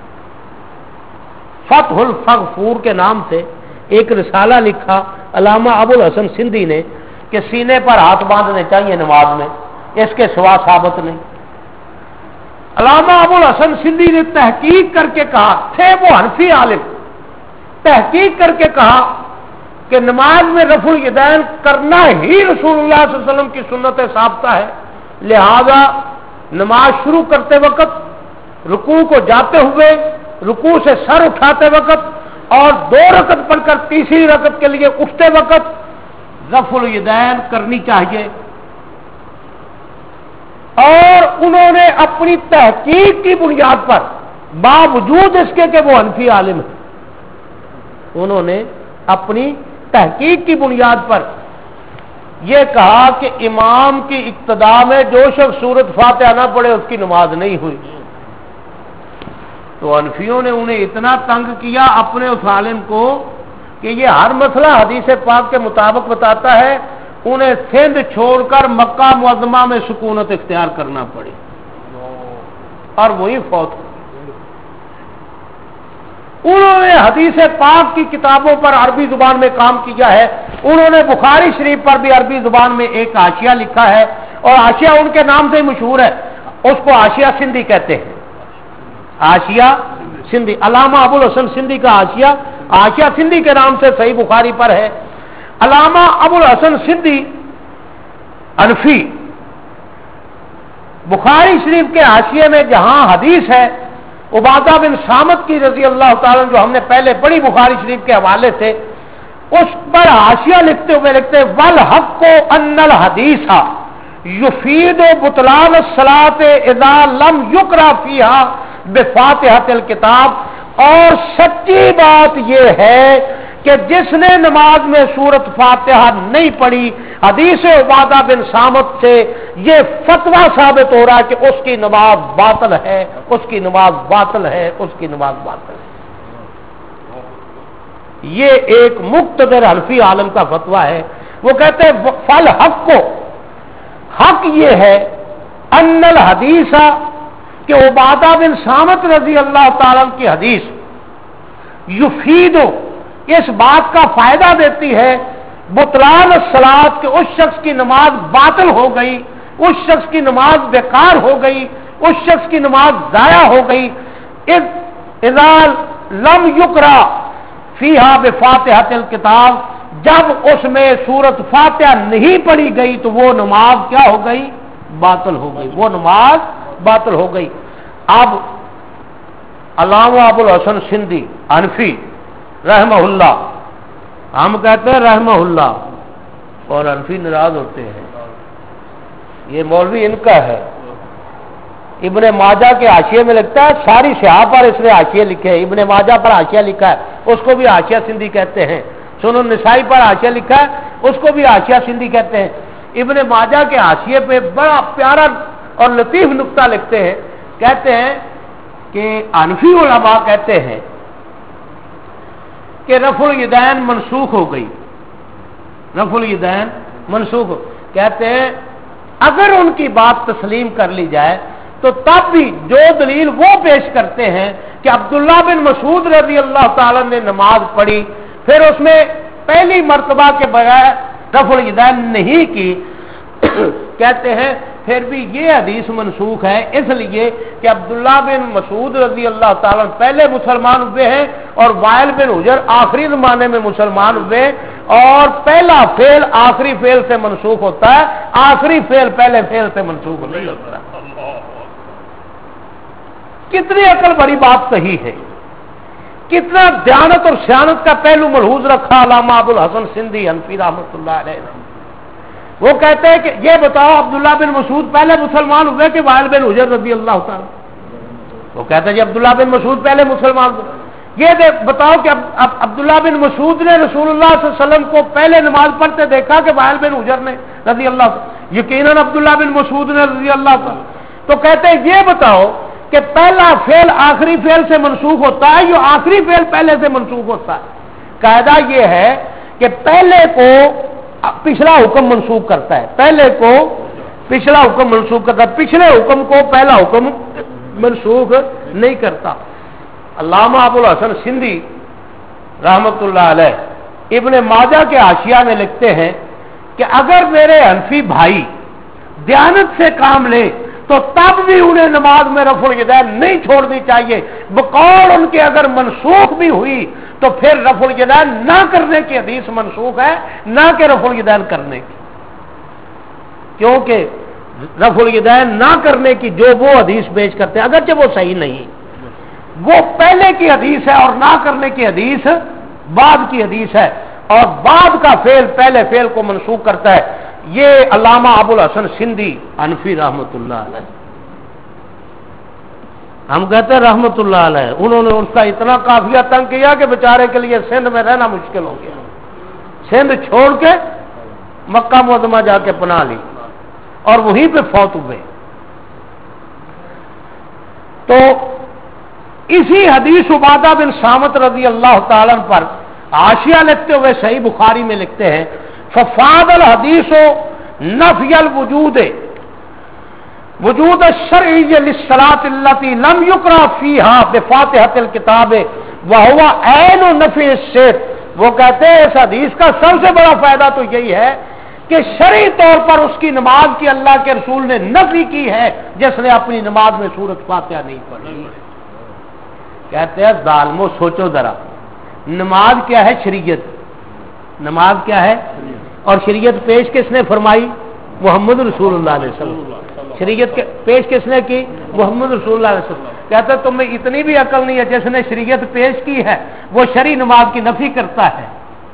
فتح الفغفور کے نام سے ایک رسالہ لکھا علامہ ابو الحسن سندھی نے کہ سینے پر ہاتھ باندھنے چاہیے نماز میں، اس کے سوا ثابت نہیں۔ علامہ ابو الحسن سندھی نے تحقیق کر کے کہا، تھے وہ حنفی عالم، تحقیق کر کے کہا کہ نماز میں رفع الیدین کرنا ہی رسول اللہ صلی اللہ علیہ وسلم کی سنت ثابتہ ہے، لہذا نماز شروع کرتے وقت، رکوع کو جاتے ہوئے، رکوع سے سر اٹھاتے وقت اور دو رکعت پڑھ کر تیسری رکعت کے لیے اٹھتے وقت رفع الیدین کرنی چاہیے۔ اور انہوں نے اپنی تحقیق کی بنیاد پر، باوجود اس کے کہ وہ حنفی عالم ہیں، انہوں نے اپنی تحقیق کی بنیاد پر یہ کہا کہ امام کی اقتداء میں جو شخص سورۃ فاتحہ نہ پڑھے اس کی نماز نہیں ہوئی۔ تو حنفیوں نے انہیں اتنا تنگ کیا اپنے اس عالم کو کہ یہ ہر مسئلہ حدیث پاک کے مطابق بتاتا ہے، انہیں سندھ چھوڑ کر مکہ معظمہ میں سکونت اختیار کرنا پڑی اور وہی فوت ہو۔ انہوں نے حدیث پاک کی کتابوں پر عربی زبان میں کام کیا ہے. انہوں نے بخاری شریف پر بھی عربی زبان میں ایک حاشیہ لکھا ہے اور حاشیہ ان کے نام سے مشہور ہے, اس کو حاشیہ سندھی کہتے ہیں. حاشیہ سندھی, علامہ ابو الحسن سندھی کا حاشیہ حاشیہ سندھی کے نام سے صحیح بخاری پر ہے. علامہ ابو الحسن سندھی حنفی بخاری شریف کے حاشیے میں جہاں حدیث ہے عبادہ بن صامت کی رضی اللہ تعالیٰ جو ہم نے پہلے پڑھی بخاری شریف کے حوالے سے, اس پر حاشیہ لکھتے ہوئے لکھتے والحق ان الحدیث یفید بطلان الصلاۃ اذا لم یقرأ فیہا بفاتحۃ الکتاب, اور سچی بات یہ ہے کہ جس نے نماز میں سورت فاتحہ نہیں پڑھی, حدیث عبادہ بن صامت سے یہ فتویٰ ثابت ہو رہا ہے کہ اس کی نماز باطل ہے, اس کی نماز باطل ہے, اس کی نماز باطل ہے. یہ ایک مقتدر حنفی عالم کا فتویٰ ہے. وہ کہتے ہیں فل حق کو, حق یہ ہے ان الحدیث کہ عبادہ بن صامت رضی اللہ تعالیٰ کی حدیث یفیدو اس بات کا فائدہ دیتی ہے بطلان الصلاۃ کہ اس شخص کی نماز باطل ہو گئی, اس شخص کی نماز بیکار ہو گئی, اس شخص کی نماز ضائع ہو گئی. اذا لم یقرأ فیہا بفاتحۃ الکتاب, جب اس میں سورت فاتحہ نہیں پڑھی گئی تو وہ نماز کیا ہو گئی, باطل ہو گئی, وہ نماز باطل ہو گئی. اب علامہ ابو الحسن سندھی حنفی رحمہ اللہ, ہم کہتے ہیں رحمہ اللہ اور حنفی ناراض ہوتے ہیں, یہ مولوی ان کا ہے. ابن ماجہ کے حاشیے میں لکھتا ہے ساری سیاح پر اس نے حاشیے لکھے, ابن ماجہ پر حاشیہ لکھا ہے, اس کو بھی حاشیہ سندھی کہتے ہیں. سنن نسائی پر حاشیہ لکھا ہے, اس کو بھی حاشیہ سندھی کہتے ہیں. ابن ماجہ کے حاشیے پہ بڑا پیارا اور لطیف نقطہ لکھتے ہیں, کہتے ہیں کہ حنفی علماء کہتے ہیں کہ رفع الیدین منسوخ ہو گئی, رفع الیدین منسوخ ہو, کہتے ہیں اگر ان کی بات تسلیم کر لی جائے تو تب بھی جو دلیل وہ پیش کرتے ہیں کہ عبداللہ بن مسعود رضی اللہ تعالی نے نماز پڑھی پھر اس میں پہلی مرتبہ کے بغیر رفع الیدین نہیں کی, کہتے ہیں پھر بھی یہ حدیث منسوخ ہے اس لیے کہ عبداللہ بن مسعود رضی اللہ تعالیٰ پہلے مسلمان ہوئے ہیں اور وائل بن حجر آخری زمانے میں مسلمان ہوئے, اور پہلا فعل آخری فعل سے منسوخ ہوتا ہے, آخری فعل پہلے فعل سے منسوخ نہیں ہوتا. کتنی عقل بڑی بات صحیح ہے, کتنا دیانت اور سیانت کا پہلو ملحوظ رکھا علامہ ابو الحسن سندھی حنفی رحمۃ اللہ علیہ. وہ کہتے ہیں کہ یہ بتاؤ عبداللہ بن مسعود پہلے مسلمان ہوئے کہ وائل بن حجر رضی اللہ تعالی, وہ کہتے ہیں جی عبداللہ بن مسعود پہلے مسلمان ہوئے. یہ بتاؤ کہ عبداللہ بن مسعود نے رسول اللہ صلی اللہ علیہ وسلم کو پہلے نماز پڑھتے دیکھا کہ وائل بن حجر نے رضی اللہ, یقیناً عبداللہ بن مسعود نے رضی اللہ تعالی. تو کہتے ہیں یہ بتاؤ کہ پہلا فعل آخری فعل سے منسوخ ہوتا ہے یا آخری فعل پہلے سے منسوخ ہوتا ہے. قاعدہ یہ ہے کہ پہلے کو پچھلا حکم منسوخ کرتا ہے, پہلے کو پچھلا حکم منسوخ کرتا ہے, پچھلے حکم کو پہلا حکم منسوخ نہیں کرتا. علامہ ابو الحسن سندھی رحمت اللہ علیہ ابن ماجہ کے حاشیہ میں لکھتے ہیں کہ اگر میرے حنفی بھائی دیانت سے کام لیں تو تب بھی انہیں نماز میں رفع الیدین نہیں چھوڑنی چاہیے, بقول ان کے اگر منسوخ بھی ہوئی تو پھر رفع الیدین نہ کرنے کی حدیث منسوخ ہے, نہ کہ رفع الیدین کرنے کی, کیونکہ رفع الیدین نہ کرنے کی جو وہ حدیث پیش کرتے ہیں اگرچہ وہ صحیح نہیں, وہ پہلے کی حدیث ہے اور نہ کرنے کی حدیث بعد کی حدیث ہے, اور بعد کا فعل پہلے فعل کو منسوخ کرتا ہے. یہ علامہ ابو الحسن سندھی حنفی رحمۃ اللہ علیہ, ہم کہتے ہیں رحمۃ اللہ علیہ, انہوں نے اس کا اتنا قافیہ تنگ کیا کہ بیچارے کے لیے سندھ میں رہنا مشکل ہو گیا, سندھ چھوڑ کے مکہ معظمہ جا کے پناہ لی اور وہیں پہ فوت ہوئے. تو اسی حدیث عبادہ بن صامت رضی اللہ تعالیٰ پر حاشیہ لکھتے ہوئے صحیح بخاری میں لکھتے ہیں ففاد الحدیث نفی الوجود وجود الشرعی للصلاۃ التي لم يقرأ فيها بفاتحة الكتاب वहुवा ऐन नफी शेख, वो कहते हैं इस हदीस का सबसे बड़ा फायदा तो यही है कि शरई तौर पर उसकी नमाज की अल्लाह के रसूल ने नफी की है जिसने अपनी नमाज में सूरत फातिहा नहीं पढ़ी। कहते हैं जालिमो, सोचो जरा, नमाज क्या है? शरीयत। नमाज क्या है? और शरीयत पेश किसने फरमाई? मोहम्मद रसूलुल्लाह अलैहि वसल्लम। शरीयत के पेश किसने की? मोहम्मद रसूलुल्लाह अलैहि वसल्लम। कहते तुम्हें इतनी भी अकल नहीं है, जिसने शरीयत पेश की है वो शरई नमाज की नफी करता है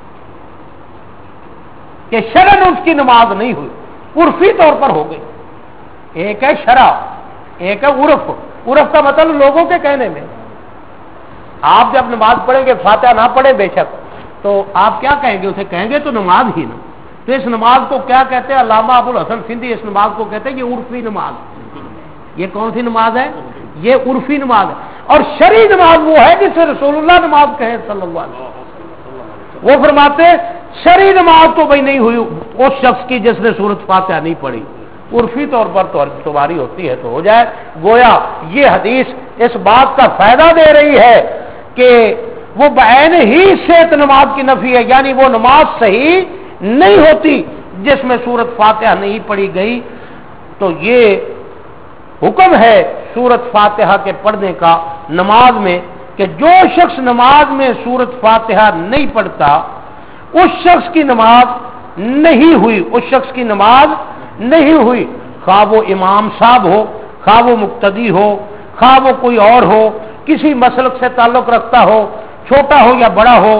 कि शरन उसकी नमाज नहीं हुई, उर्फी तौर पर हो गई। एक है शरा, एक है उर्फ। उर्फ का मतलब लोगों के कहने में। आप जब नमाज पढ़ेंगे, फातिहा ना पढ़े बेशक, तो आप क्या कहेंगे? उसे कहेंगे तो नमाज ही ना। तो इस नमाज को क्या कहते हैं? अल्लामा अबुल हसन सिंधी इस नमाज को कहते हैं ये उर्फी नमाज। ये कौन सी नमाज है? ये उर्फी नमाज है। और शरई नमाज वो है जिसे रसूलुल्लाह नमाज कहे सल्लल्लाहु अलैहि वसल्लम। वो फरमाते शरई नमाज तो भाई नहीं हुई उस शख्स की जिसने सूरत फातिहा नहीं पढ़ी, उर्फी तौर पर तो तुम्हारी होती है तो हो जाए। गोया ये हदीस इस बात का फायदा दे रही है कि वो बैन ही सेहत नमाज की नफी है, यानी वो नमाज सही नहीं होती जिसमें सूरत फातिहा नहीं पढ़ी गई। तो ये हुक्म है सूरत फातिहा के पढ़ने का नमाज में कि जो शख्स नमाज में सूरत फातिहा नहीं पढ़ता उस शख्स की नमाज नहीं हुई, उस शख्स की नमाज नहीं हुई। खा वो इमाम साहब हो, खा वो मुक्तदी हो, खा वो कोई और हो, किसी मसलक से ताल्लुक रखता हो, छोटा हो या बड़ा हो।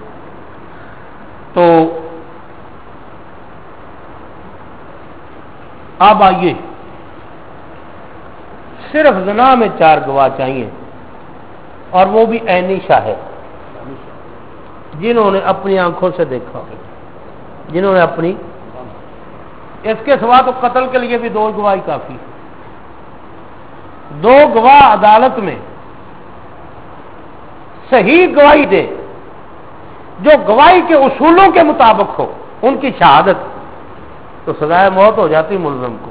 तो अब आइए, सिर्फ ज़िना में चार गवाह चाहिए और वो भी ऐनी शाहिद, जिन्होंने अपनी आंखों से देखा, जिन्होंने अपनी, इसके सिवा तो कत्ल के लिए भी दो गवाही काफी। दो गवाह अदालत में सही गवाही दे, जो गवाही के उसूलों के मुताबिक हो, उनकी शहादत, तो सजाए मौत हो जाती मुलजम को।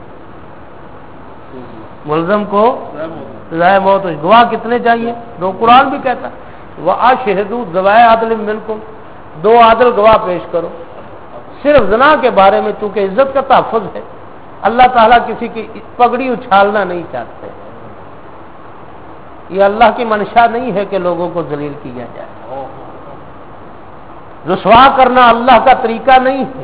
मुलजम को सजाए मौत हो। गवाह कितने चाहिए? दो। कुरान भी कहता है वह अशहदू ज़वाए आदल मिनकुम, दो आदल गवाह पेश करो। सिर्फ ज़िना के बारे में चूंकि इज्जत का तहफ़्फ़ुज़ है, अल्लाह ताला किसी की पगड़ी उछालना नहीं चाहते। ये अल्लाह की मंशा नहीं है कि लोगों को जलील किया जाए। रुसवा करना अल्लाह का तरीका नहीं है।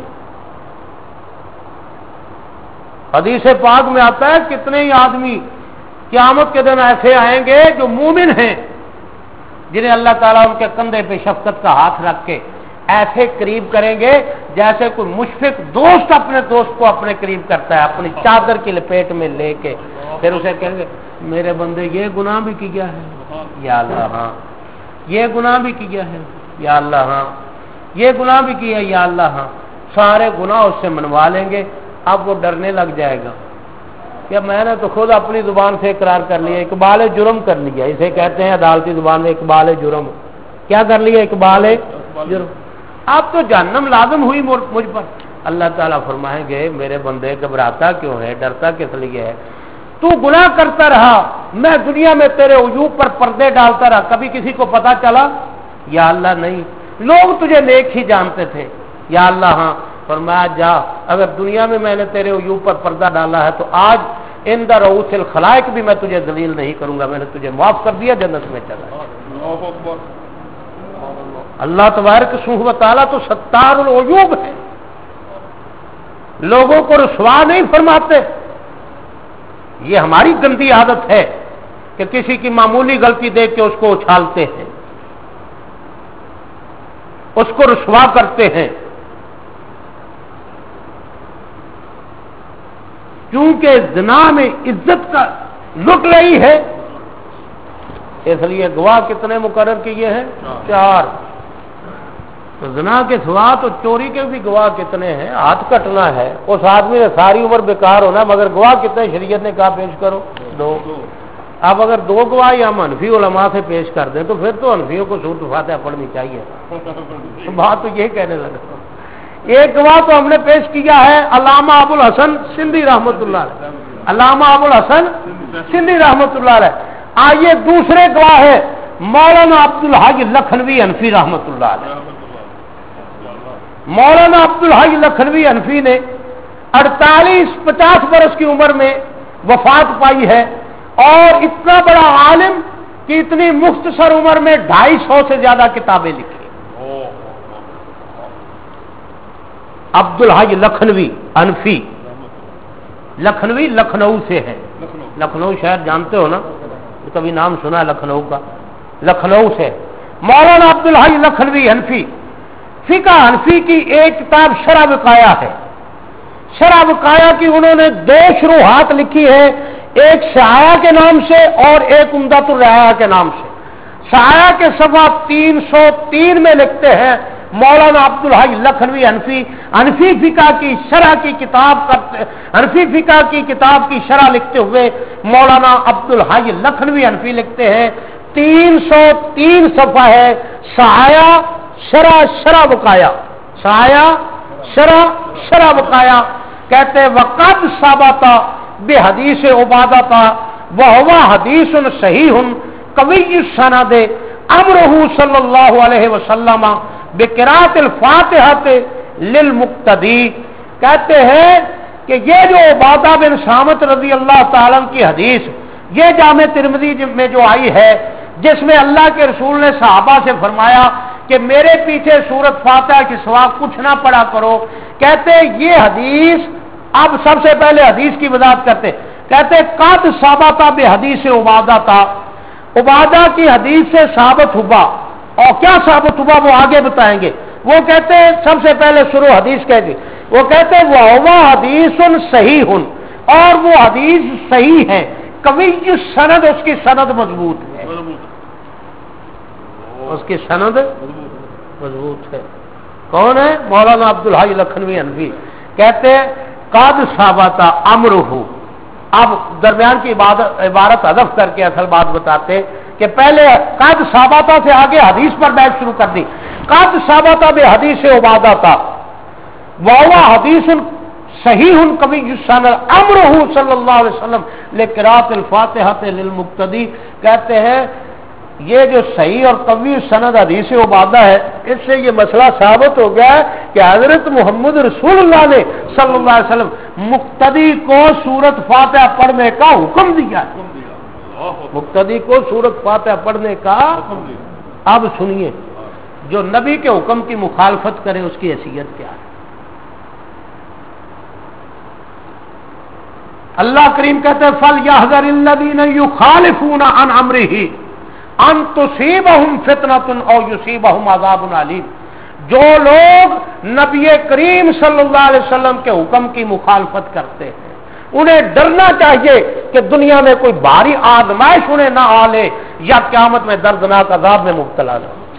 हदीस पाक में आता है कितने ही आदमी क़यामत के दिन ऐसे आएंगे जो मूमिन हैं, जिन्हें अल्लाह ताला उनके कंधे पे शफकत का हाथ रख के ऐसे करीब करेंगे जैसे कोई मुशफिक दोस्त अपने दोस्त को अपने करीब करता है, अपनी चादर की लपेट में लेके। फिर उसे कहेंगे मेरे बंदे ये गुनाह भी किया है या अल्लाह, हाँ ये गुनाह भी किया है या अल्लाह, हाँ ये गुनाह भी किया या अल्लाह, हाँ। सारे गुनाह उससे मनवा लेंगे। अब वो डरने लग जाएगा कि मैंने तो खुद अपनी जुबान से इकरार कर लिया, इकबाल जुर्म कर लिया। इसे कहते हैं अदालती जुबान में इकबाल जुर्म। क्या कर लिया? इकबाल जुर्म। अब तो जहन्नम लाजम हुई मुझ पर। अल्लाह ताला फरमाएंगे मेरे बंदे घबराता क्यों है, डरता किस लिए है? तू गुनाह करता रहा, मैं दुनिया में तेरे उयूब पर पर्दे डालता रहा, कभी किसी को पता चला? या अल्लाह नहीं, लोग तुझे नेक ही जानते थे। या अल्लाह हाँ। फरमाया जा, अगर दुनिया में मैंने तेरे उयूब पर पर्दा डाला है तो आज इंद रऊसिल खलाइक भी मैं तुझे जलील नहीं करूंगा, मैंने तुझे माफ कर दिया, जन्नत में चला। अल्लाह तबारक व तआला तो सत्तारुल उयूब है, लोगों को रुसवा नहीं फरमाते। ये हमारी गंदी आदत है कि किसी की मामूली गलती देख के उसको उछालते हैं, उसको रुसवा करते हैं। क्योंकि ज़िना में इज्जत का लुट रही है, इसलिए गवाह कितने मुकर्रर किए हैं? चार। तो ज़िना के सिवा तो चोरी के भी गवाह कितने हैं? हाथ कटना है, उस आदमी ने सारी उम्र बेकार होना, मगर गवाह कितने शरीयत ने कहा पेश करो? दो। अब अगर दो गवाह या हम हनफी उलमा से पेश कर दें तो फिर तो हनफियों को सूरत फातिहा पढ़नी चाहिए। तो बात तो ये कहने लगा। एक गवाह तो हमने पेश किया है अल्लामा अबुल हसन सिंधी रहमतुल्लाह अलैह, अल्लामा अबुल हसन सिंधी रहमतुल्लाह अलैह। आइए दूसरे गवाह है مولانا عبدالحی لکھنوی حنفی رحمۃ اللہ علیہ. مولانا عبدالحی لکھنوی حنفی نے اڑتالیس پچاس برس کی عمر میں وفات پائی ہے، اور اتنا بڑا عالم کہ اتنی مختصر عمر میں ڈھائی سو سے زیادہ کتابیں لکھی. عبدالحی لکھنوی حنفی، لکھنوی لکھنؤ سے ہے، لکھنؤ شہر جانتے ہو نا، کبھی نام سنا ہے لکھنؤ کا، لکھنؤ سے. مولانا عبدالحی لکھنوی حنفی فقہ حنفی کی ایک کتاب شرح وقایا ہے. شرح وقایا کی انہوں نے دو شروحات لکھی ہے، ایک شعاع کے نام سے اور ایک عمدۃ الرعایا کے نام سے. شعاع کے صفحہ تین سو تین میں لکھتے ہیں مولانا عبدالحی لکھنوی حنفی حنفی فقہ کی شرح کی کتاب کرتے حنفی فقہ کی کتاب کی شرح لکھتے ہوئے مولانا عبدالحی لکھنوی حنفی لکھتے ہیں تین سو تین صفحہ ہے شعاع شرح شرح وقایا، شعاع شرح شرح وقایا. کہتے وقد ثابت بے حدیث عبادہ وہو حدیث صحیح قوی السند امرہ صلی اللہ علیہ وسلم بقراءۃ الفاتحہ للمقتدی. کہتے ہیں کہ یہ جو عبادہ بن صامت رضی اللہ تعالیٰ کی حدیث یہ جامع ترمذی میں جو آئی ہے، جس میں اللہ کے رسول نے صحابہ سے فرمایا کہ میرے پیچھے سورت فاتحہ کے سوا کچھ نہ پڑھا کرو. کہتے یہ حدیث، اب سب سے پہلے حدیث کی وضاحت کرتے، کہتے قد ثابت بے حدیث عبادہ تھا، عبادہ کی حدیث سے ثابت ہوا. اور کیا ثابت ہوا وہ آگے بتائیں گے. وہ کہتے ہیں سب سے پہلے شروع حدیث کہہ دی، وہ کہتے ہیں وہ حدیث صحیح، اور وہ حدیث صحیح ہے قوی سند، اس کی سند مضبوط ہے، اس کی سند مضبوط ہے. کون ہے؟ مولانا عبدالحی لکھنوی حنفی. کہتے ہیں قد ثابت امرہ. اب درمیان کی عبارت حذف کر کے اصل بات بتاتے کہ پہلے قد ثابت سے آگے حدیث پر بحث شروع کر دی. قد ثابت بے حدیث عبادہ تھا وہو حدیث صحیح قوی السند امرہ صلی اللہ علیہ وسلم لقراءۃ الفاتحہ للمقتدی. کہتے ہیں یہ جو صحیح اور قوی سند حدیث عبادہ ہے، اس سے یہ مسئلہ ثابت ہو گیا ہے کہ حضرت محمد رسول اللہ نے صلی اللہ علیہ وسلم مقتدی کو سورت فاتحہ پڑھنے کا حکم دیا ہے، مقتدی کو سورت فاتحہ پڑھنے کا. اب سنیے، جو نبی کے حکم کی مخالفت کرے اس کی حیثیت کیا ہے. اللہ کریم کہتے ہیں فَلْيَحْذَرِ الَّذِينَ يُخَالِفُونَ عَنْ أَمْرِهِ ان تصیبہم فتنۃ او یصیبہم عذاب علیم. جو لوگ نبی کریم صلی اللہ علیہ وسلم کے حکم کی مخالفت کرتے ہیں انہیں ڈرنا چاہیے کہ دنیا میں کوئی بھاری آزمائش انہیں نہ آ لے یا قیامت میں دردناک عذاب میں مبتلا نہ ہو.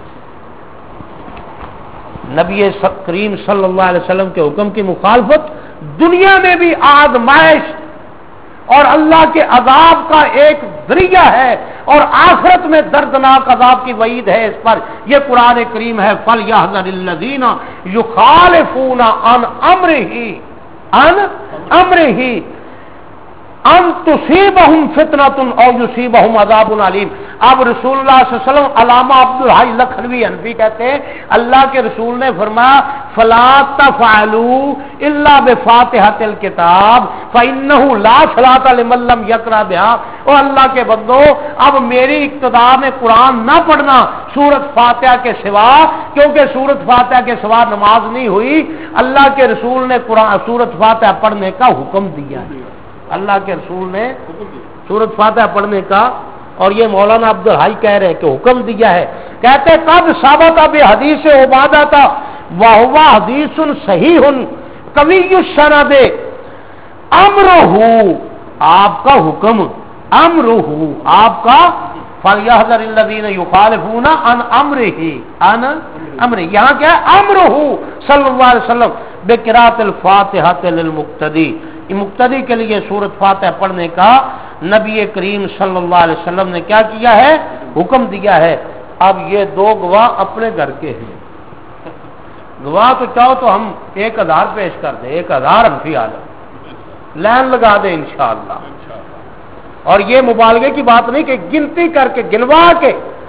نبی کریم صلی اللہ علیہ وسلم کے حکم کی مخالفت دنیا میں بھی آزمائش اور اللہ کے عذاب کا ایک ذریعہ ہے، اور آخرت میں دردناک عذاب کی وعید ہے اس پر. یہ قرآن کریم ہے فَلْيَحْذَرِ الَّذِينَ يُخَالِفُونَ عَنْ أَمْرِهِ عَنْ أَمْرِهِ ان تصیبہم فتنۃ او یصیبہم عذاب علیم. اب رسول اللہ صلی اللہ علیہ وسلم علامہ عبدالحی لکھنوی حنفی کہتے ہیں اللہ کے رسول نے فرمایا فلا تفعلوا الا بفاتحۃ الکتاب فانہ لا صلاۃ لمن لم یقرأ بها. اور اللہ کے بندو اب میری اقتداء میں قرآن نہ پڑھنا سورت فاتحہ کے سوا، کیونکہ سورت فاتحہ کے سوا نماز نہیں ہوئی. اللہ کے رسول نے قرآن سورت فاتحہ پڑھنے کا حکم دیا ہے، اللہ کے رسول نے سورت فاتحہ پڑھنے کا. اور یہ مولانا عبدالحی کہہ رہے ہیں کہ حکم دیا ہے. کہتے قد ثابت بے حدیث عبادہ تھا وہو حدیث صحیح قوی السند امرہ، آپ کا حکم امرہ آپ کا فَلْيَحْذَرِ الَّذِينَ يُخَالِفُونَ عَنْ أَمْرِهِ عَنْ أَمْرِهِ. یہاں کیا ہے امرہ صلی اللہ علیہ وسلم بقراءۃ الفاتحہ للمقتدی. مقتدی کے لیے سورت فاتحہ پڑھنے کا نبی کریم صلی اللہ علیہ وسلم نے کیا کیا ہے؟ حکم دیا ہے. اب یہ دو گواہ اپنے گھر کے ہیں. گواہ تو چاہو تو ہم ایک ہزار پیش کر دیں، ایک ہزار حنفی عالم لائن لگا دیں انشاءاللہ. اور یہ مبالغے کی بات نہیں کہ گنتی کر کے گنوا کے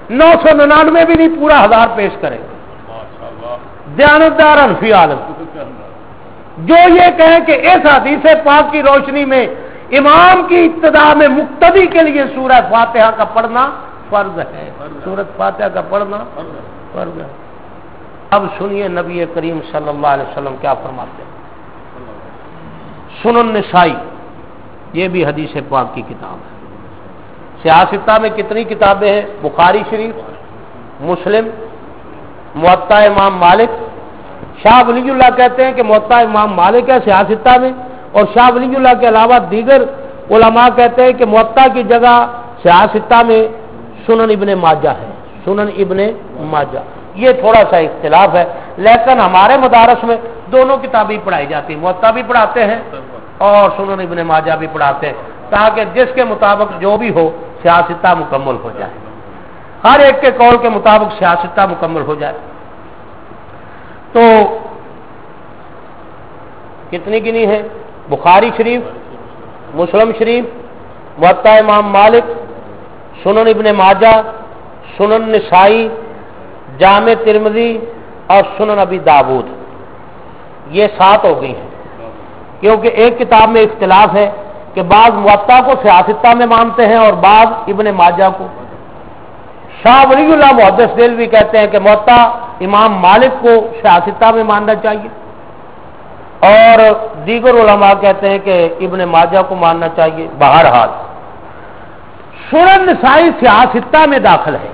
نو سو ننانوے بھی نہیں، پورا ہزار پیش کریں گے۔ دیانتدار حنفی عالم جو یہ کہیں کہ اس حدیث پاک کی روشنی میں امام کی ابتدا میں مقتدی کے لیے سورہ فاتحہ کا پڑھنا فرض ہے، سورۃ فاتحہ کا پڑھنا فرض ہے۔ اب سنیے نبی کریم صلی اللہ علیہ وسلم کیا فرماتے ہیں۔ سنن نسائی یہ بھی حدیث پاک کی کتاب ہے۔ سیاستہ میں کتنی کتابیں ہیں؟ بخاری شریف، مسلم، موطا امام مالک۔ شاہ ولی اللہ کہتے ہیں کہ موطا امام مالک ہے سیاستہ میں، اور شاہ ولی اللہ کے علاوہ دیگر علماء کہتے ہیں کہ موطا کی جگہ سیاستہ میں سنن ابن ماجہ ہے، سنن ابن ماجہ۔ یہ تھوڑا سا اختلاف ہے، لیکن ہمارے مدارس میں دونوں کتابیں پڑھائی جاتی ہیں، موطا بھی پڑھاتے ہیں اور سنن ابن ماجہ بھی پڑھاتے ہیں، تاکہ جس کے مطابق جو بھی ہو سیاستہ مکمل ہو جائے، ہر ایک کے قول کے مطابق سیاستہ مکمل ہو جائے۔ تو کتنی گنی ہے؟ بخاری شریف، مسلم شریف، موطا امام مالک، سنن ابن ماجہ، سنن نسائی، جامع ترمذی اور سنن ابی داود، یہ سات ہو گئی ہیں۔ کیونکہ ایک کتاب میں اختلاف ہے کہ بعض موطا کو سیاستہ میں مانتے ہیں اور بعض ابن ماجہ کو۔ شاہ ولی اللہ محدث دہلوی کہتے ہیں کہ موطا امام مالک کو سیاستہ میں ماننا چاہیے، اور دیگر علماء کہتے ہیں کہ ابن ماجہ کو ماننا چاہیے۔ بہرحال سنن نسائی سیاستہ میں داخل ہے،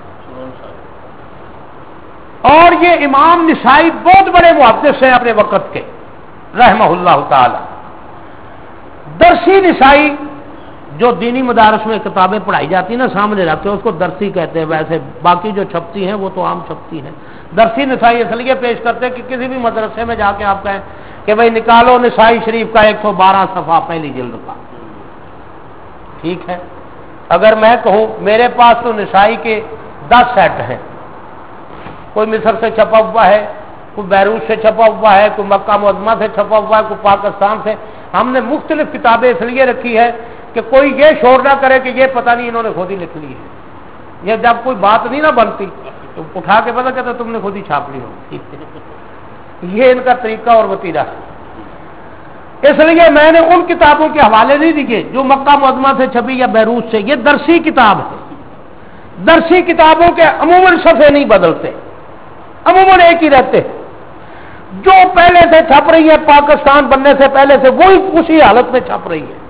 اور یہ امام نسائی بہت بڑے محدث ہیں اپنے وقت کے، رحمہ اللہ تعالی۔ درسی نسائی جو دینی مدارس میں کتابیں پڑھائی جاتی ہیں نا، سامنے رکھتے ہیں، اس کو درسی کہتے ہیں، ویسے باقی جو چھپتی ہیں وہ تو عام چھپتی ہیں۔ درسی نسائی اس لیے پیش کرتے ہیں کہ کسی بھی مدرسے میں جا کے آپ کہیں کہ بھائی نکالو نسائی شریف کا ایک سو بارہ صفحہ پہلی جلد کا، ٹھیک ہے۔ اگر میں کہوں میرے پاس تو نسائی کے دس سیٹ ہیں، کوئی مصر سے چھپا ہوا ہے، کوئی بیروت سے چھپا ہوا ہے، کوئی مکہ معظمہ سے چھپا ہوا ہے، کوئی پاکستان سے، ہم نے مختلف کتابیں اس لیے رکھی ہے کہ کوئی یہ شور نہ کرے کہ یہ پتہ نہیں انہوں نے خود ہی لکھ لی ہے۔ یہ جب کوئی بات نہیں نہ بنتی تو اٹھا کے پتہ کہتا تم نے خود ہی چھاپ لی ہو، یہ ان کا طریقہ اور وتیرہ ہے۔ اس لیے میں نے ان کتابوں کے حوالے نہیں دیے جو مکہ معظمہ سے چھپی یا بیروت سے، یہ درسی کتاب ہے۔ درسی کتابوں کے عموماً صفحے نہیں بدلتے، عموماً ایک ہی رہتے ہیں، جو پہلے سے چھپ رہی ہے پاکستان بننے سے پہلے سے وہی اسی حالت میں چھپ رہی ہے۔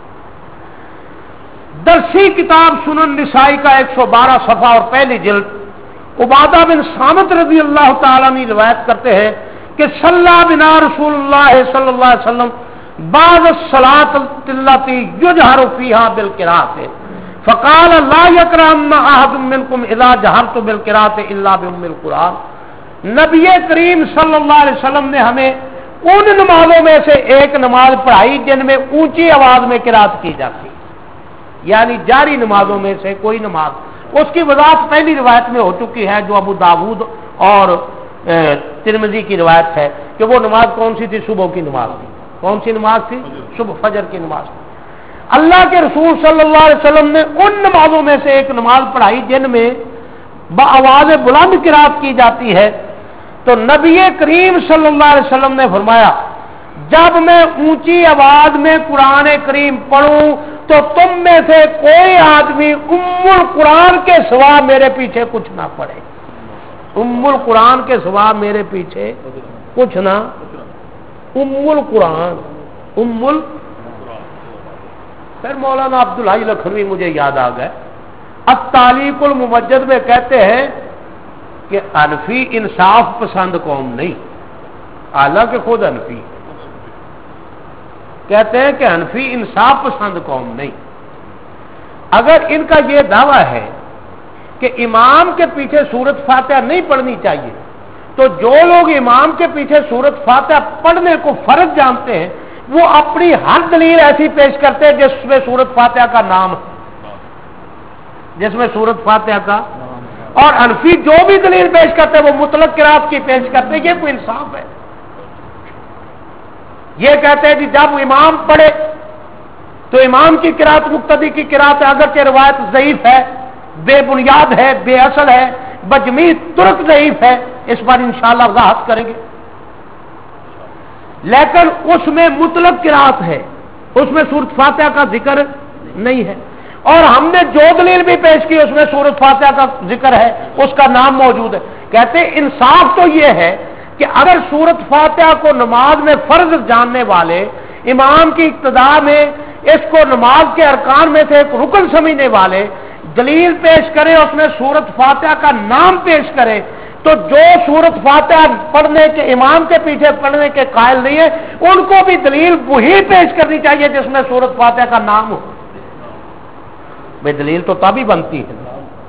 درسی کتاب سنن نسائی کا ایک سو بارہ صفحہ اور پہلی جلد، عبادہ بن صامت رضی اللہ تعالیٰ عنہ روایت کرتے ہیں کہ صلی بنا رسول اللہ صلی اللہ علیہ وسلم بعض الصلاۃ التي يجهر فيها بالقراءة فقال لا يقرأن أحد منكم إذا جهرت بالقراءة إلا بأم القرآن۔ نبی کریم صلی اللہ علیہ وسلم نے ہمیں ان نمازوں میں سے ایک نماز پڑھائی جن میں اونچی آواز میں قرات کی جاتی، یعنی جاری نمازوں میں سے کوئی نماز۔ اس کی وضاحت پہلی روایت میں ہو چکی ہے جو ابو داود اور ترمذی کی روایت ہے کہ وہ نماز کون سی تھی؟ صبح کی نماز تھی۔ کون سی نماز تھی؟ صبح فجر کی نماز تھی۔ اللہ کے رسول صلی اللہ علیہ وسلم نے ان نمازوں میں سے ایک نماز پڑھائی جن میں بآواز بلند قرات کی جاتی ہے، تو نبی کریم صلی اللہ علیہ وسلم نے فرمایا جب میں اونچی آواز میں قرآن کریم پڑھوں تو تم میں سے کوئی آدمی ام القرآن کے سوا میرے پیچھے کچھ نہ پڑھے، ام القرآن کے سوا میرے پیچھے کچھ نہ، ام القرآن، ام ال پھر مولانا عبدالحی لکھنوی مجھے یاد آ گئے، التعلیق الممجد میں کہتے ہیں کہ حنفی انصاف پسند قوم نہیں، حالانکہ خود حنفی کہتے ہیں کہ حنفی انصاف پسند قوم نہیں۔ اگر ان کا یہ دعویٰ ہے کہ امام کے پیچھے سورت فاتحہ نہیں پڑھنی چاہیے، تو جو لوگ امام کے پیچھے سورت فاتحہ پڑھنے کو فرض جانتے ہیں وہ اپنی ہر دلیل ایسی پیش کرتے ہیں جس میں سورت فاتحہ کا نام ہے، جس میں سورت فاتحہ کا، اور حنفی جو بھی دلیل پیش کرتے ہیں وہ مطلق قرات کی پیش کرتے ہیں۔ یہ کوئی انصاف ہے؟ یہ کہتے ہیں کہ جب امام پڑھے تو امام کی قرات مقتدی کی قرات ہے، اگرچہ روایت ضعیف ہے، بے بنیاد ہے، بے اصل ہے، بجمی ترک ضعیف ہے، اس پر انشاءاللہ وضاحت کریں گے. لیکن اس میں مطلق قرات ہے، اس میں سورۃ فاتحہ کا ذکر نہیں ہے. اور ہم نے جو دلیل بھی پیش کی اس میں سورۃ فاتحہ کا ذکر ہے، اس کا نام موجود ہے. کہتے ہیں انصاف تو یہ ہے کہ اگر سورۃ فاتحہ کو نماز میں فرض جاننے والے امام کی اقتداء میں اس کو نماز کے ارکان میں سے ایک رکن سمجھنے والے دلیل پیش کرے، اس میں سورۃ فاتحہ کا نام پیش کرے، تو جو سورۃ فاتحہ پڑھنے کے امام کے پیچھے پڑھنے کے قائل نہیں ہے ان کو بھی دلیل وہی پیش کرنی چاہیے جس میں سورۃ فاتحہ کا نام ہو. بے دلیل تو تب ہی بنتی ہے.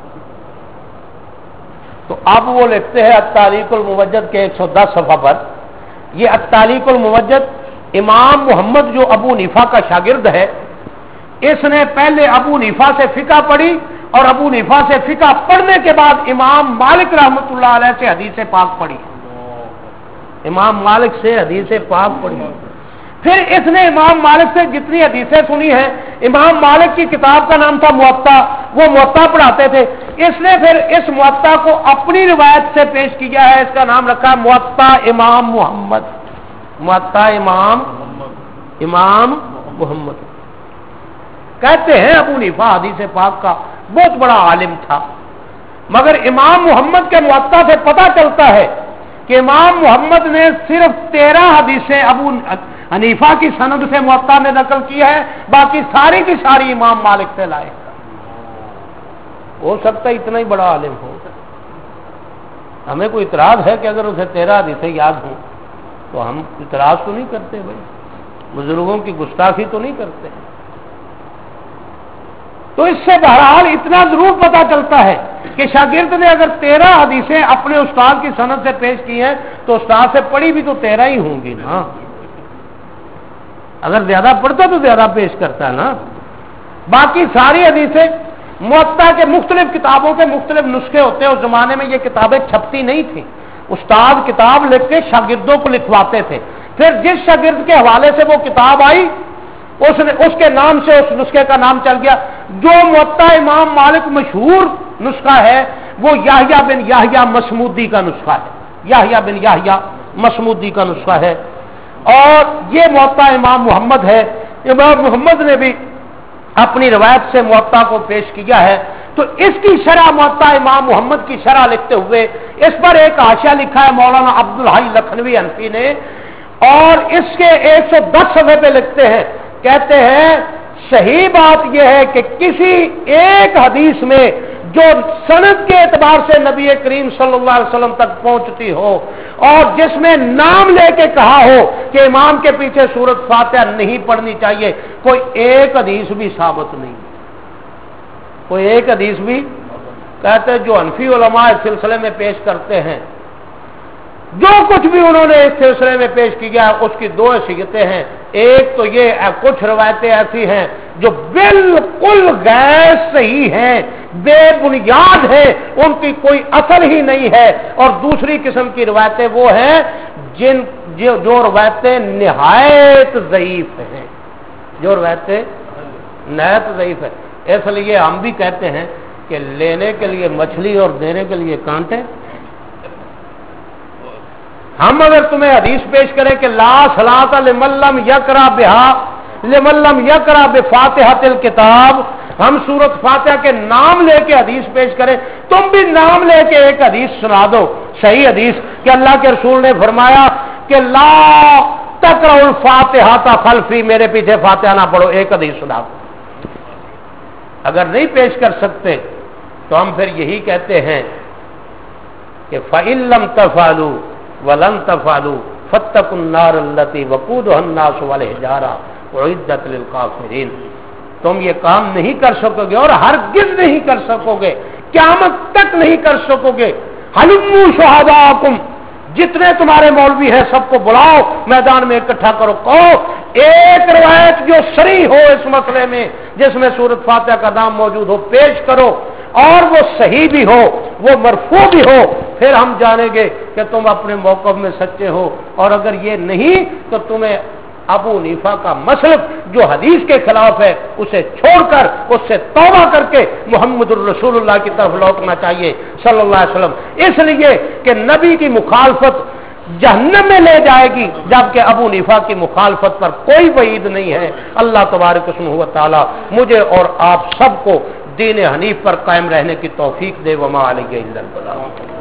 تو اب وہ لکھتے ہیں التعلیق الموجد کے ایک سو دس صفحہ پر، یہ التعلیق الموجد امام محمد جو ابو حنیفہ کا شاگرد ہے، اس نے پہلے ابو حنیفہ سے فقہ پڑھی اور ابو حنیفہ سے فقہ پڑھنے کے بعد امام مالک رحمۃ اللہ علیہ سے حدیث پاک پڑھی. امام مالک سے حدیث پاک پڑھی. پھر اس نے امام مالک سے جتنی حدیثیں سنی ہیں، امام مالک کی کتاب کا نام تھا موطا، وہ موطا پڑھاتے تھے. اس نے پھر اس موطا کو اپنی روایت سے پیش کیا ہے، اس کا نام رکھا موطا امام محمد. موطا امام امام محمد. کہتے ہیں ابو حنیفہ حدیث پاک کا بہت بڑا عالم تھا، مگر امام محمد کے موطا سے پتہ چلتا ہے کہ امام محمد نے صرف تیرہ حدیثیں ابو حنیفہ کی سند سے موطا میں نقل کی ہے، باقی ساری کی ساری امام مالک سے لائے. ہو سکتا ہے اتنا ہی بڑا عالم ہو. ہمیں کوئی اعتراض ہے کہ اگر اسے تیرہ حدیثیں یاد ہوں تو ہم اعتراض تو نہیں کرتے بھائی، بزرگوں کی گستاخی تو نہیں کرتے. تو اس سے بہرحال اتنا ضرور پتا چلتا ہے کہ شاگرد نے اگر تیرہ حدیثیں اپنے استاد کی سند سے پیش کی ہیں تو استاد سے پڑھی بھی تو تیرہ ہی ہوں گی نا. اگر زیادہ پڑھتا تو زیادہ پیش کرتا ہے نا. باقی ساری حدیثیں موطا کے مختلف کتابوں کے مختلف نسخے ہوتے ہیں. اس زمانے میں یہ کتابیں چھپتی نہیں تھیں، استاد کتاب لکھ کے شاگردوں کو لکھواتے تھے. پھر جس شاگرد کے حوالے سے وہ کتاب آئی اس نے اس کے نام سے اس نسخے کا نام چل گیا. جو موطا امام مالک مشہور نسخہ ہے وہ یحییٰ بن یحییٰ مصمودی کا نسخہ ہے. یحییٰ بن یحییٰ مصمودی کا نسخہ ہے. اور یہ موطا امام محمد ہے. امام محمد نے بھی اپنی روایت سے موطا کو پیش کیا ہے. تو اس کی شرح موطا امام محمد کی شرح لکھتے ہوئے اس پر ایک حاشیہ لکھا ہے مولانا عبدالحی لکھنوی حنفی نے، اور اس کے ایک سو دس صفحے پہ لکھتے ہیں، کہتے ہیں صحیح بات یہ ہے کہ کسی ایک حدیث میں جو سند کے اعتبار سے نبی کریم صلی اللہ علیہ وسلم تک پہنچتی ہو اور جس میں نام لے کے کہا ہو کہ امام کے پیچھے سورۃ فاتحہ نہیں پڑھنی چاہیے، کوئی ایک حدیث بھی ثابت نہیں. کوئی ایک حدیث بھی. کہتے ہیں جو حنفی علماء اس سلسلے میں پیش کرتے ہیں، جو کچھ بھی انہوں نے اس سلسلے میں پیش کیا ہے اس کی دو حیثیتیں ہیں. ایک تو یہ کچھ روایتیں ایسی ہیں جو بالکل غیر صحیح ہیں، بے بنیاد ہیں، ان کی کوئی اثر ہی نہیں ہے. اور دوسری قسم کی روایتیں وہ ہیں جن جو, جو روایتیں نہایت ضعیف ہیں، جو روایتیں نہایت ضعیف ہیں. اس لیے ہم بھی کہتے ہیں کہ لینے کے لیے مچھلی اور دینے کے لیے کانٹے. ہم اگر تمہیں حدیث پیش کریں کہ لا صلاۃ لمن لم یقرأ بہا لمن لم یقرأ بفاتحۃ الکتاب، ہم سورۃ فاتحہ کے نام لے کے حدیث پیش کریں، تم بھی نام لے کے ایک حدیث سنا دو، صحیح حدیث کہ اللہ کے رسول نے فرمایا کہ لا تقرأوا الفاتحۃ خلفی، میرے پیچھے فاتحہ نہ پڑھو، ایک حدیث سنا دو. اگر نہیں پیش کر سکتے تو ہم پھر یہی کہتے ہیں کہ فَإِن لَّمْ تَفْعَلُوا وَلَن تَفْعَلُوا فَاتَّقُوا النَّارَ الَّتِي وَقُودُهَا النَّاسُ وَالْحِجَارَةُ أُعِدَّتْ لِلْكَافِرِينَ. تم یہ کام نہیں کر سکو گے اور ہرگز نہیں کر سکو گے، قیامت تک نہیں کر سکو گے. حلموا شہداءکم، جتنے تمہارے مولوی ہیں سب کو بلاؤ، میدان میں اکٹھا کرو، کہو ایک روایت جو صریح ہو اس مسئلے میں جس میں سورۃ فاتحہ کا نام موجود ہو پیش کرو، اور وہ صحیح بھی ہو، وہ مرفوع بھی ہو، پھر ہم جانیں گے کہ تم اپنے موقف میں سچے ہو. اور اگر یہ نہیں تو تمہیں ابو حنیفہ کا مسلک جو حدیث کے خلاف ہے اسے چھوڑ کر اس سے توبہ کر کے محمد الرسول اللہ کی طرف لوٹنا چاہیے صلی اللہ علیہ وسلم، اس لیے کہ نبی کی مخالفت جہنم میں لے جائے گی، جبکہ ابو حنیفہ کی مخالفت پر کوئی وعید نہیں ہے۔ اللہ تبارک و تعالی مجھے اور آپ سب کو دین حنیف پر قائم رہنے کی توفیق دے، وما علیہ الا البلاغ۔